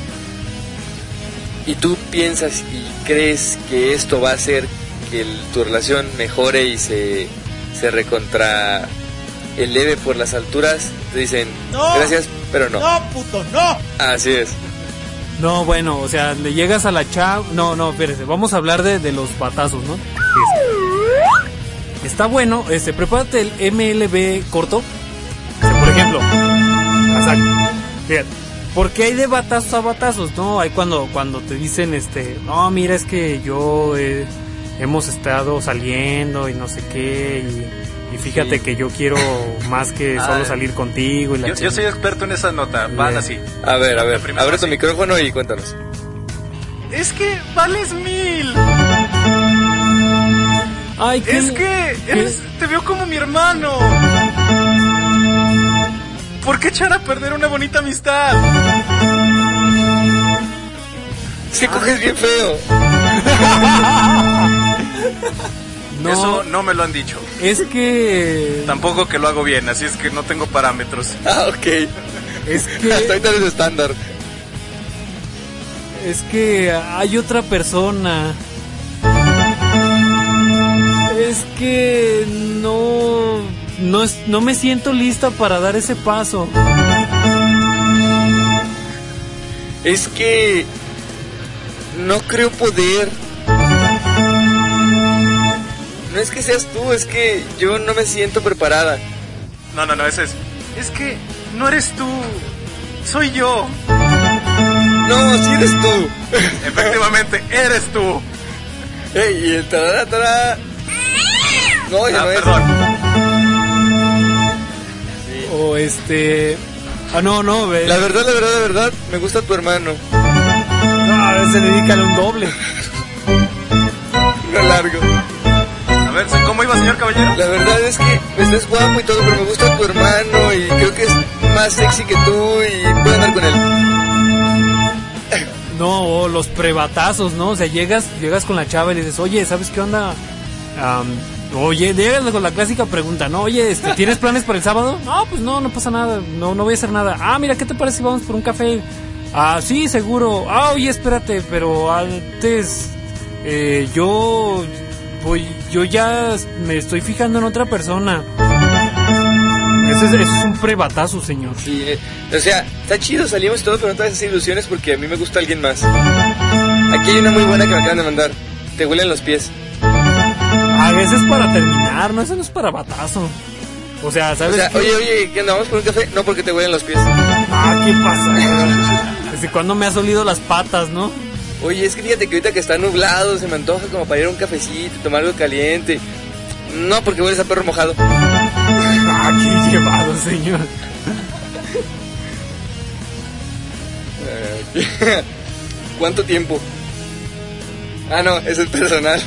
y tú piensas y crees que esto va a hacer que tu relación mejore y se recontra eleve por las alturas, te dicen no, gracias, pero no. No, puto, no. Así es. No, bueno, o sea, le llegas a la chava. No, espérese, vamos a hablar de los batazos, ¿no? Está bueno, prepárate el MLB corto. Por ejemplo, fíjate, porque hay de batazos a batazos, ¿no? Hay cuando te dicen, no, mira, es que yo hemos estado saliendo y no sé qué, y fíjate que yo quiero más que solo salir contigo. Y yo soy experto en esa nota, van así. A ver, abre tu micrófono y cuéntanos. Es que vales 1000. Ay, es que te veo como mi hermano. ¿Por qué echar a perder una bonita amistad? Es que coges bien feo. No, eso no me lo han dicho. Es que... Tampoco que lo hago bien, así es que no tengo parámetros. Ok. Es que... Hasta ahorita eres estándar. Es que hay otra persona. Es que no me siento lista para dar ese paso. Es que no creo poder. No es que seas tú, es que yo no me siento preparada. No, ese es. Es que no eres tú, soy yo. No, sí eres tú. Efectivamente, eres tú. Ey, y el tarara. No, ya no es. Perdón. Sí. O no, ve. La verdad, me gusta tu hermano. No, a veces dedícale un doble. No largo. A ver, ¿cómo iba, señor caballero? La verdad es que estás guapo y todo, pero me gusta tu hermano y creo que es más sexy que tú y puedo andar con él. No, los prebatazos, ¿no? O sea, llegas con la chava y le dices, oye, ¿sabes qué onda? Oye, llegas con la clásica pregunta, ¿no? Oye, ¿tienes planes para el sábado? No, pues no pasa nada, no voy a hacer nada. Ah, mira, ¿qué te parece si vamos por un café? Ah, sí, seguro. Ah, oye, espérate, pero antes, yo ya me estoy fijando en otra persona. Eso es un prebatazo, señor. Sí, o sea, está chido, salimos y todo, pero no te vas a hacer ilusiones porque a mí me gusta alguien más. Aquí hay una muy buena que me acaban de mandar. Te huelen los pies. ese es para terminar, no, ese no es para batazo. O sea, ¿sabes? O sea, oye, ¿qué andamos por un café? No, porque te huelen los pies. Ah, ¿qué pasa? ¿Desde cuándo me has olido las patas, no? Oye, es que fíjate que ahorita que está nublado, se me antoja como para ir a un cafecito, tomar algo caliente. No, porque hueles a perro mojado. Ah, qué llevado, señor. ¿Cuánto tiempo? Ah, no, es el personal.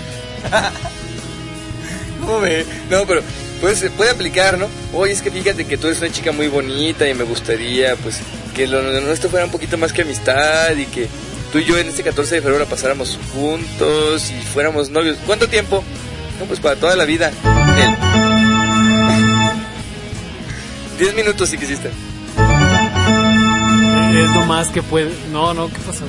¿Cómo ve? No, pero pues se puede aplicar, ¿no? Oye, es que fíjate que tú eres una chica muy bonita y me gustaría, pues, que lo nuestro fuera un poquito más que amistad y que tú y yo en este 14 de febrero la pasáramos juntos y fuéramos novios. ¿Cuánto tiempo? No, pues para toda la vida. 10 minutos si quisiste. Es lo más que puede. No, ¿qué pasa?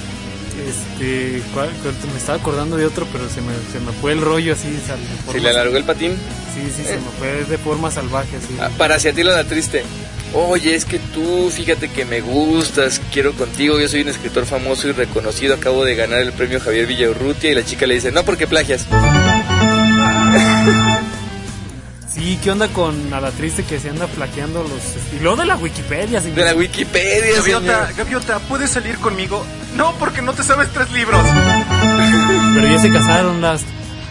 Me estaba acordando de otro, pero se me fue el rollo así. ¿Se le alargó el patín? Sí, se me fue de forma salvaje así. Para hacia ti lo da triste. Oye, es que tú, fíjate que me gustas, quiero contigo, yo soy un escritor famoso y reconocido, acabo de ganar el premio Javier Villaurrutia, y la chica le dice, no, porque plagias. Sí, ¿qué onda con a la triste que se anda plagiando los... Y luego de la Wikipedia, señor. De la Wikipedia, Gaviota, ¿puedes salir conmigo? No, porque no te sabes 3 libros. Pero ya se casaron las...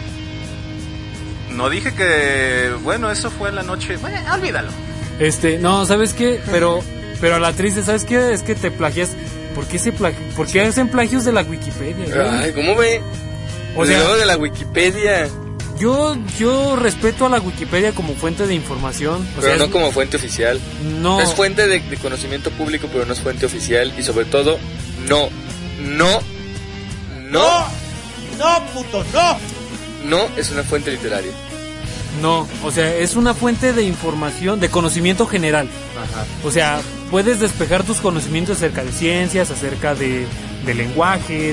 No dije que... Bueno, eso fue en la noche. Bueno, olvídalo. No, ¿sabes qué? Pero a la triste, ¿sabes qué? Es que te plagias. ¿Por qué hacen plagios de la Wikipedia? Ay, ¿cómo ve? O sea, luego de la Wikipedia. Yo respeto a la Wikipedia como fuente de información. Pero no como fuente oficial. No. Es fuente de conocimiento público, pero no es fuente oficial. Y sobre todo, no, puto, no. No es una fuente literaria. No, o sea, es una fuente de información, de conocimiento general. Ajá. O sea, puedes despejar tus conocimientos acerca de ciencias, acerca de lenguaje,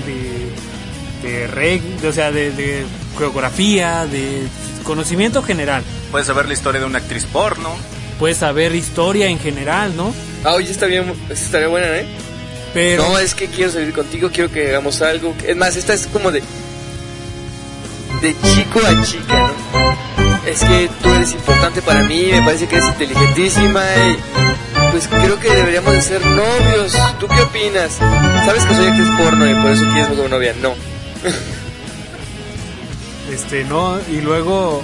de geografía, de conocimiento general. Puedes saber la historia de una actriz porno. Puedes saber historia en general, ¿no? Ah, oye, estaría buena, ¿eh? Pero... No, es que quiero salir contigo, quiero que hagamos algo. Es más, esta es como de chico a chica, ¿no? Es que tú eres importante para mí, me parece que eres inteligentísima y pues creo que deberíamos de ser novios. ¿Tú qué opinas? ¿Sabes que soy actriz porno y por eso quieres como novia? No. No, y luego...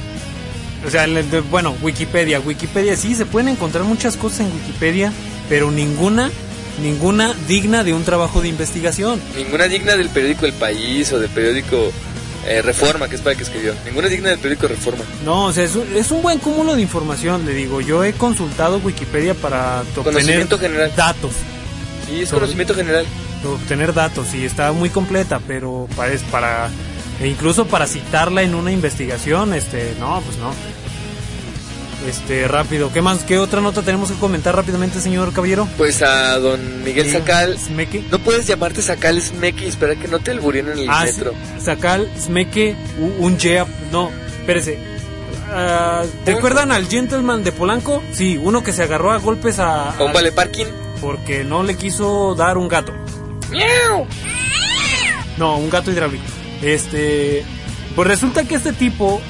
O sea, bueno, Wikipedia sí, se pueden encontrar muchas cosas en Wikipedia, pero ninguna digna de un trabajo de investigación. Ninguna digna del periódico El País o del periódico Reforma, que es para el que escribió. Ninguna digna del periódico Reforma. No, o sea, es un buen cúmulo de información, le digo. Yo he consultado Wikipedia para obtener general. Datos. Sí, es conocimiento general. Obtener datos, y está muy completa, pero e incluso para citarla en una investigación, no, pues no. Rápido, ¿qué más? ¿Qué otra nota tenemos que comentar rápidamente, señor caballero? Pues a don Miguel Sacal. Smeke. No puedes llamarte Sacal Smeke y esperar que no te alburien en el metro. Sí. Sacal Smeke, no, espérese. ¿Recuerdan al gentleman de Polanco? Sí, uno que se agarró a golpes a un vale parking porque no le quiso dar un gato. ¡Miau! No, un gato hidráulico. Pues resulta que este tipo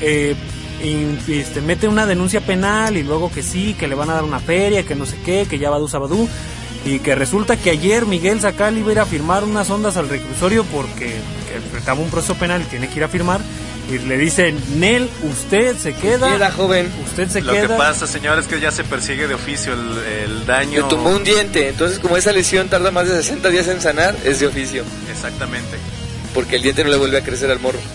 mete una denuncia penal y luego que sí, que le van a dar una feria, que no sé qué, que ya sabadú, y que resulta que ayer Miguel Sacal iba a ir a firmar unas ondas al reclusorio porque estaba un proceso penal y tiene que ir a firmar, y le dicen, Nel, usted se queda, joven. Usted se queda. Lo que pasa, señor, es que ya se persigue de oficio el daño. Le tumbó un diente, entonces como esa lesión tarda más de 60 días en sanar, es de oficio. Exactamente. Porque el diente no le vuelve a crecer al morro.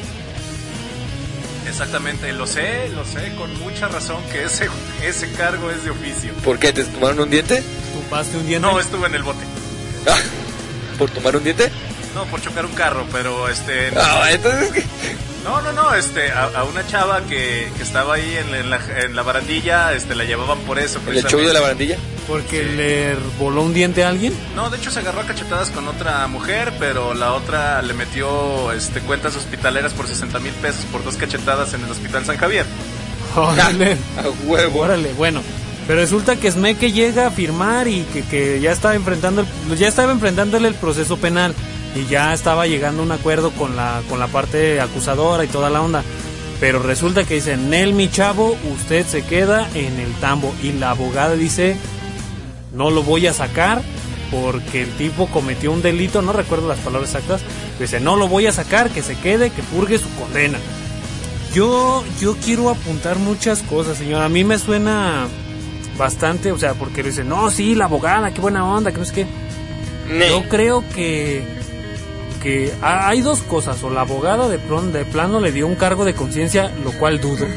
Exactamente, lo sé con mucha razón que ese cargo es de oficio. ¿Por qué? ¿Te tomaron un diente? ¿Tumpaste un diente? No, estuve en el bote. ¿Por tomar un diente? No, por chocar un carro, pero entonces... No, a una chava que estaba ahí en la barandilla, la llevaban por eso. ¿En el show de la barandilla? ¿Porque le voló un diente a alguien? No, de hecho se agarró a cachetadas con otra mujer, pero la otra le metió cuentas hospitaleras por 60,000 pesos por 2 cachetadas en el hospital San Javier. Órale. A huevo. Órale, bueno. Pero resulta que Smeke llega a firmar y que ya estaba enfrentándole el proceso penal y ya estaba llegando a un acuerdo con la parte acusadora y toda la onda. Pero resulta que dice, Nel, mi chavo, usted se queda en el tambo. Y la abogada dice, no lo voy a sacar porque el tipo cometió un delito, no recuerdo las palabras exactas. Dice, no lo voy a sacar, que se quede, que purgue su condena. Yo quiero apuntar muchas cosas, señor. A mí me suena bastante, o sea, porque dice, no, sí, la abogada, qué buena onda, que no sé qué. Yo creo que hay dos cosas, o la abogada de plano le dio un cargo de conciencia, lo cual dudo.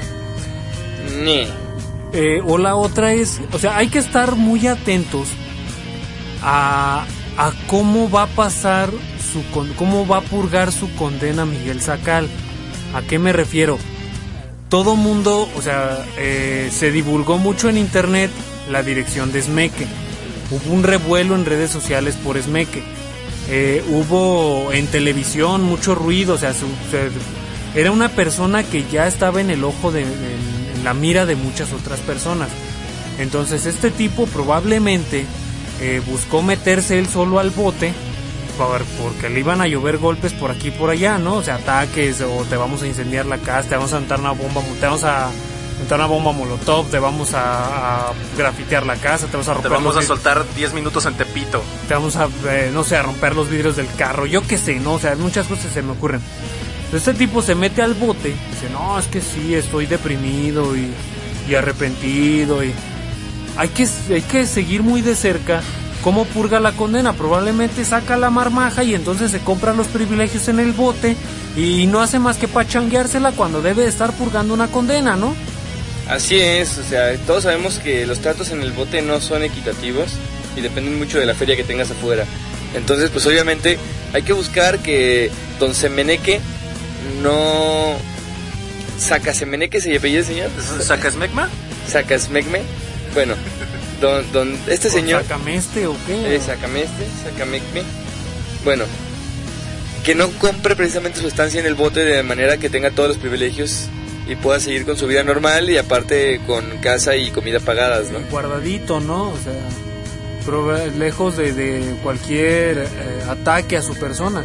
O la otra es, o sea, hay que estar muy atentos a cómo va a pasar cómo va a purgar su condena Miguel Sacal. ¿A qué me refiero? Todo mundo, o sea, se divulgó mucho en internet la dirección de Smeke. Hubo un revuelo en redes sociales por Smeke. Hubo en televisión mucho ruido, o sea, era una persona que ya estaba en el ojo en la mira de muchas otras personas. Entonces este tipo probablemente buscó meterse él solo al bote porque le iban a llover golpes por aquí y por allá, ¿no? O sea, ataques, o te vamos a incendiar la casa, te vamos a aventar una bomba molotov, te vamos a grafitear la casa, te vamos a romper, te vamos a soltar 10 minutos en Tepito, te vamos a, no sé, a romper los vidrios del carro, yo qué sé, ¿no? O sea, muchas cosas se me ocurren. Este tipo se mete al bote, dice, no, es que sí, estoy deprimido y arrepentido, y hay que seguir muy de cerca cómo purga la condena. Probablemente saca la marmaja y entonces se compra los privilegios en el bote y no hace más que pachangueársela cuando debe estar purgando una condena, ¿no? Así es, o sea, todos sabemos que los tratos en el bote no son equitativos y dependen mucho de la feria que tengas afuera. Entonces, pues obviamente hay que buscar que don Semeneque no... ¿Sacasemeneque se apellida el señor? ¿Sacasmecma? Sacasmecme. Bueno, este señor... ¿Sacameste o qué? Sacamecme. Bueno, que no compre precisamente su estancia en el bote de manera que tenga todos los privilegios y pueda seguir con su vida normal y aparte con casa y comida pagadas, ¿no? Guardadito, ¿no? O sea, lejos de cualquier ataque a su persona.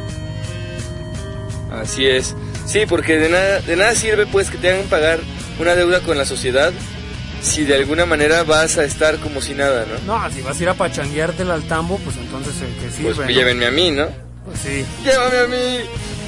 Así es. Sí, porque de nada sirve pues que te hagan pagar una deuda con la sociedad si de alguna manera vas a estar como si nada, ¿no? No, si vas a ir a pachangueártela al tambo, pues entonces que sirve, pues ¿no? Llévenme a mí, ¿no? Pues sí. Llévame a mí.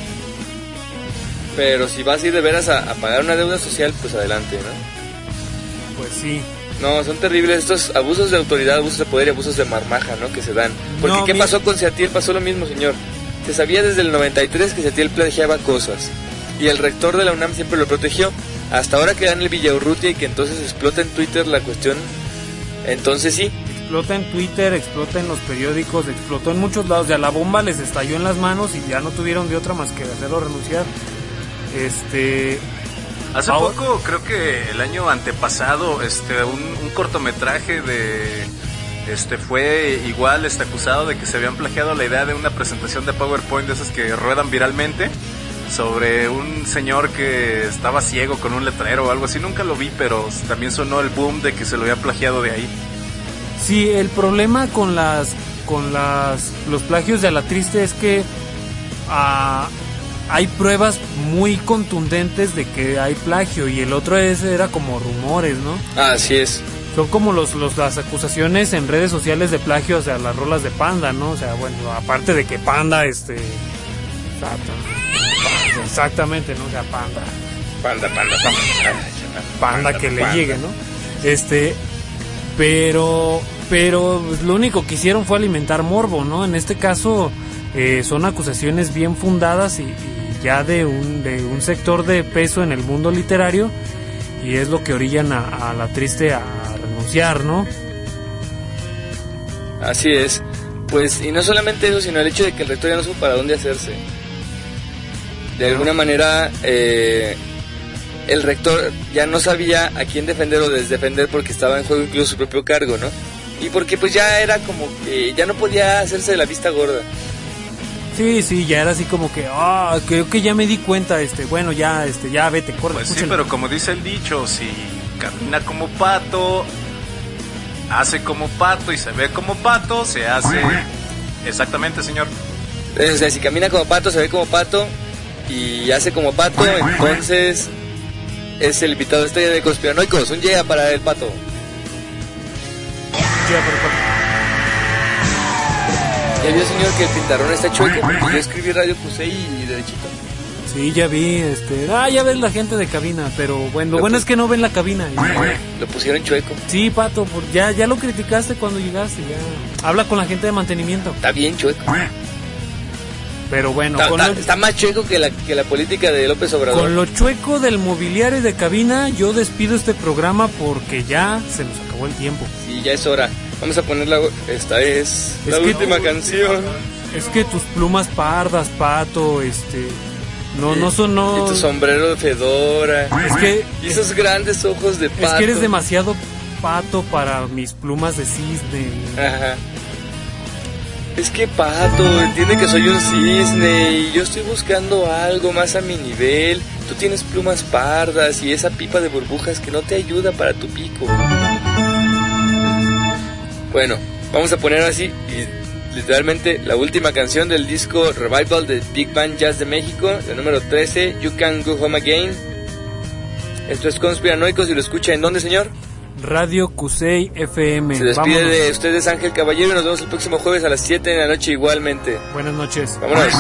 Pero si vas a ir de veras a pagar una deuda social, pues adelante, ¿no? Pues sí. No, son terribles estos abusos de autoridad, abusos de poder y abusos de marmaja, ¿no? Que se dan. Porque ¿qué pasó con Seatiel? Pasó lo mismo, señor. Se sabía desde el 93 que Seatiel plagiaba cosas. Y el rector de la UNAM siempre lo protegió. Hasta ahora que dan el Villaurrutia y que entonces explota en Twitter la cuestión. Entonces sí. Explota en Twitter, explota en los periódicos, explotó en muchos lados. Ya la bomba les estalló en las manos y ya no tuvieron de otra más que hacerlo renunciar. Hace poco, creo que el año antepasado, un cortometraje fue igual acusado de que se habían plagiado la idea de una presentación de PowerPoint de esas que ruedan viralmente, sobre un señor que estaba ciego con un letrero o algo así. Nunca lo vi, pero también sonó el boom de que se lo había plagiado de ahí. Sí, el problema con los plagios de A la Triste es que hay pruebas muy contundentes de que hay plagio, y el otro era como rumores, ¿no? Así es. Son como las acusaciones en redes sociales de plagio, o sea, las rolas de Panda, ¿no? O sea, bueno, aparte de que Panda, exactamente, ¿no? O sea, Panda que le llegue, ¿no? Pero lo único que hicieron fue alimentar morbo, ¿no? En este caso son acusaciones bien fundadas y ya de un sector de peso en el mundo literario, y es lo que orillan a La Triste a renunciar, ¿no? Así es. Pues, y no solamente eso, sino el hecho de que el rector ya no supo para dónde hacerse. De alguna manera, el rector ya no sabía a quién defender o desdefender, porque estaba en juego incluso su propio cargo, ¿no? Y porque pues ya era como que ya no podía hacerse de la vista gorda. Sí, ya era así como que, creo que ya me di cuenta, bueno, ya vete, corre. Pues sí, pero como dice el dicho, si camina como pato, hace como pato y se ve como pato, se hace... Exactamente, señor. O sea, si camina como pato, se ve como pato, y hace como Pato, entonces es el invitado estrella de Conspiranoicos. Un llega para el Pato. Ya vio, señor, que el pintarrón está chueco porque yo escribí Radio Cusey y derechito. Sí, ya vi, ya ves la gente de cabina, pero bueno, lo bueno es que no ven la cabina. Lo pusieron chueco. Sí, Pato, ya lo criticaste cuando llegaste, ya. Habla con la gente de mantenimiento. Está bien chueco. Pero bueno, está más chueco que la política de López Obrador. Con lo chueco del mobiliario de cabina, yo despido este programa porque ya se nos acabó el tiempo. Sí, ya es hora. Vamos a ponerla, esta es la última canción. Es que tus plumas pardas, Pato, no son... Y tu sombrero de fedora. Y esos grandes ojos de Pato. Es que eres demasiado Pato para mis plumas de cisne. Ajá. Es que Pato, entiende que soy un cisne y yo estoy buscando algo más a mi nivel. Tú tienes plumas pardas y esa pipa de burbujas que no te ayuda para tu pico. Bueno, vamos a poner así y literalmente la última canción del disco Revival de Big Band Jazz de México, el número 13, You Can Go Home Again. Esto es Conspiranoicos y lo escucha ¿en dónde, señor? Radio Cusey FM. Se despide de ustedes Ángel Caballero y nos vemos el próximo jueves a las 7 de la noche igualmente. Buenas noches. Vámonos.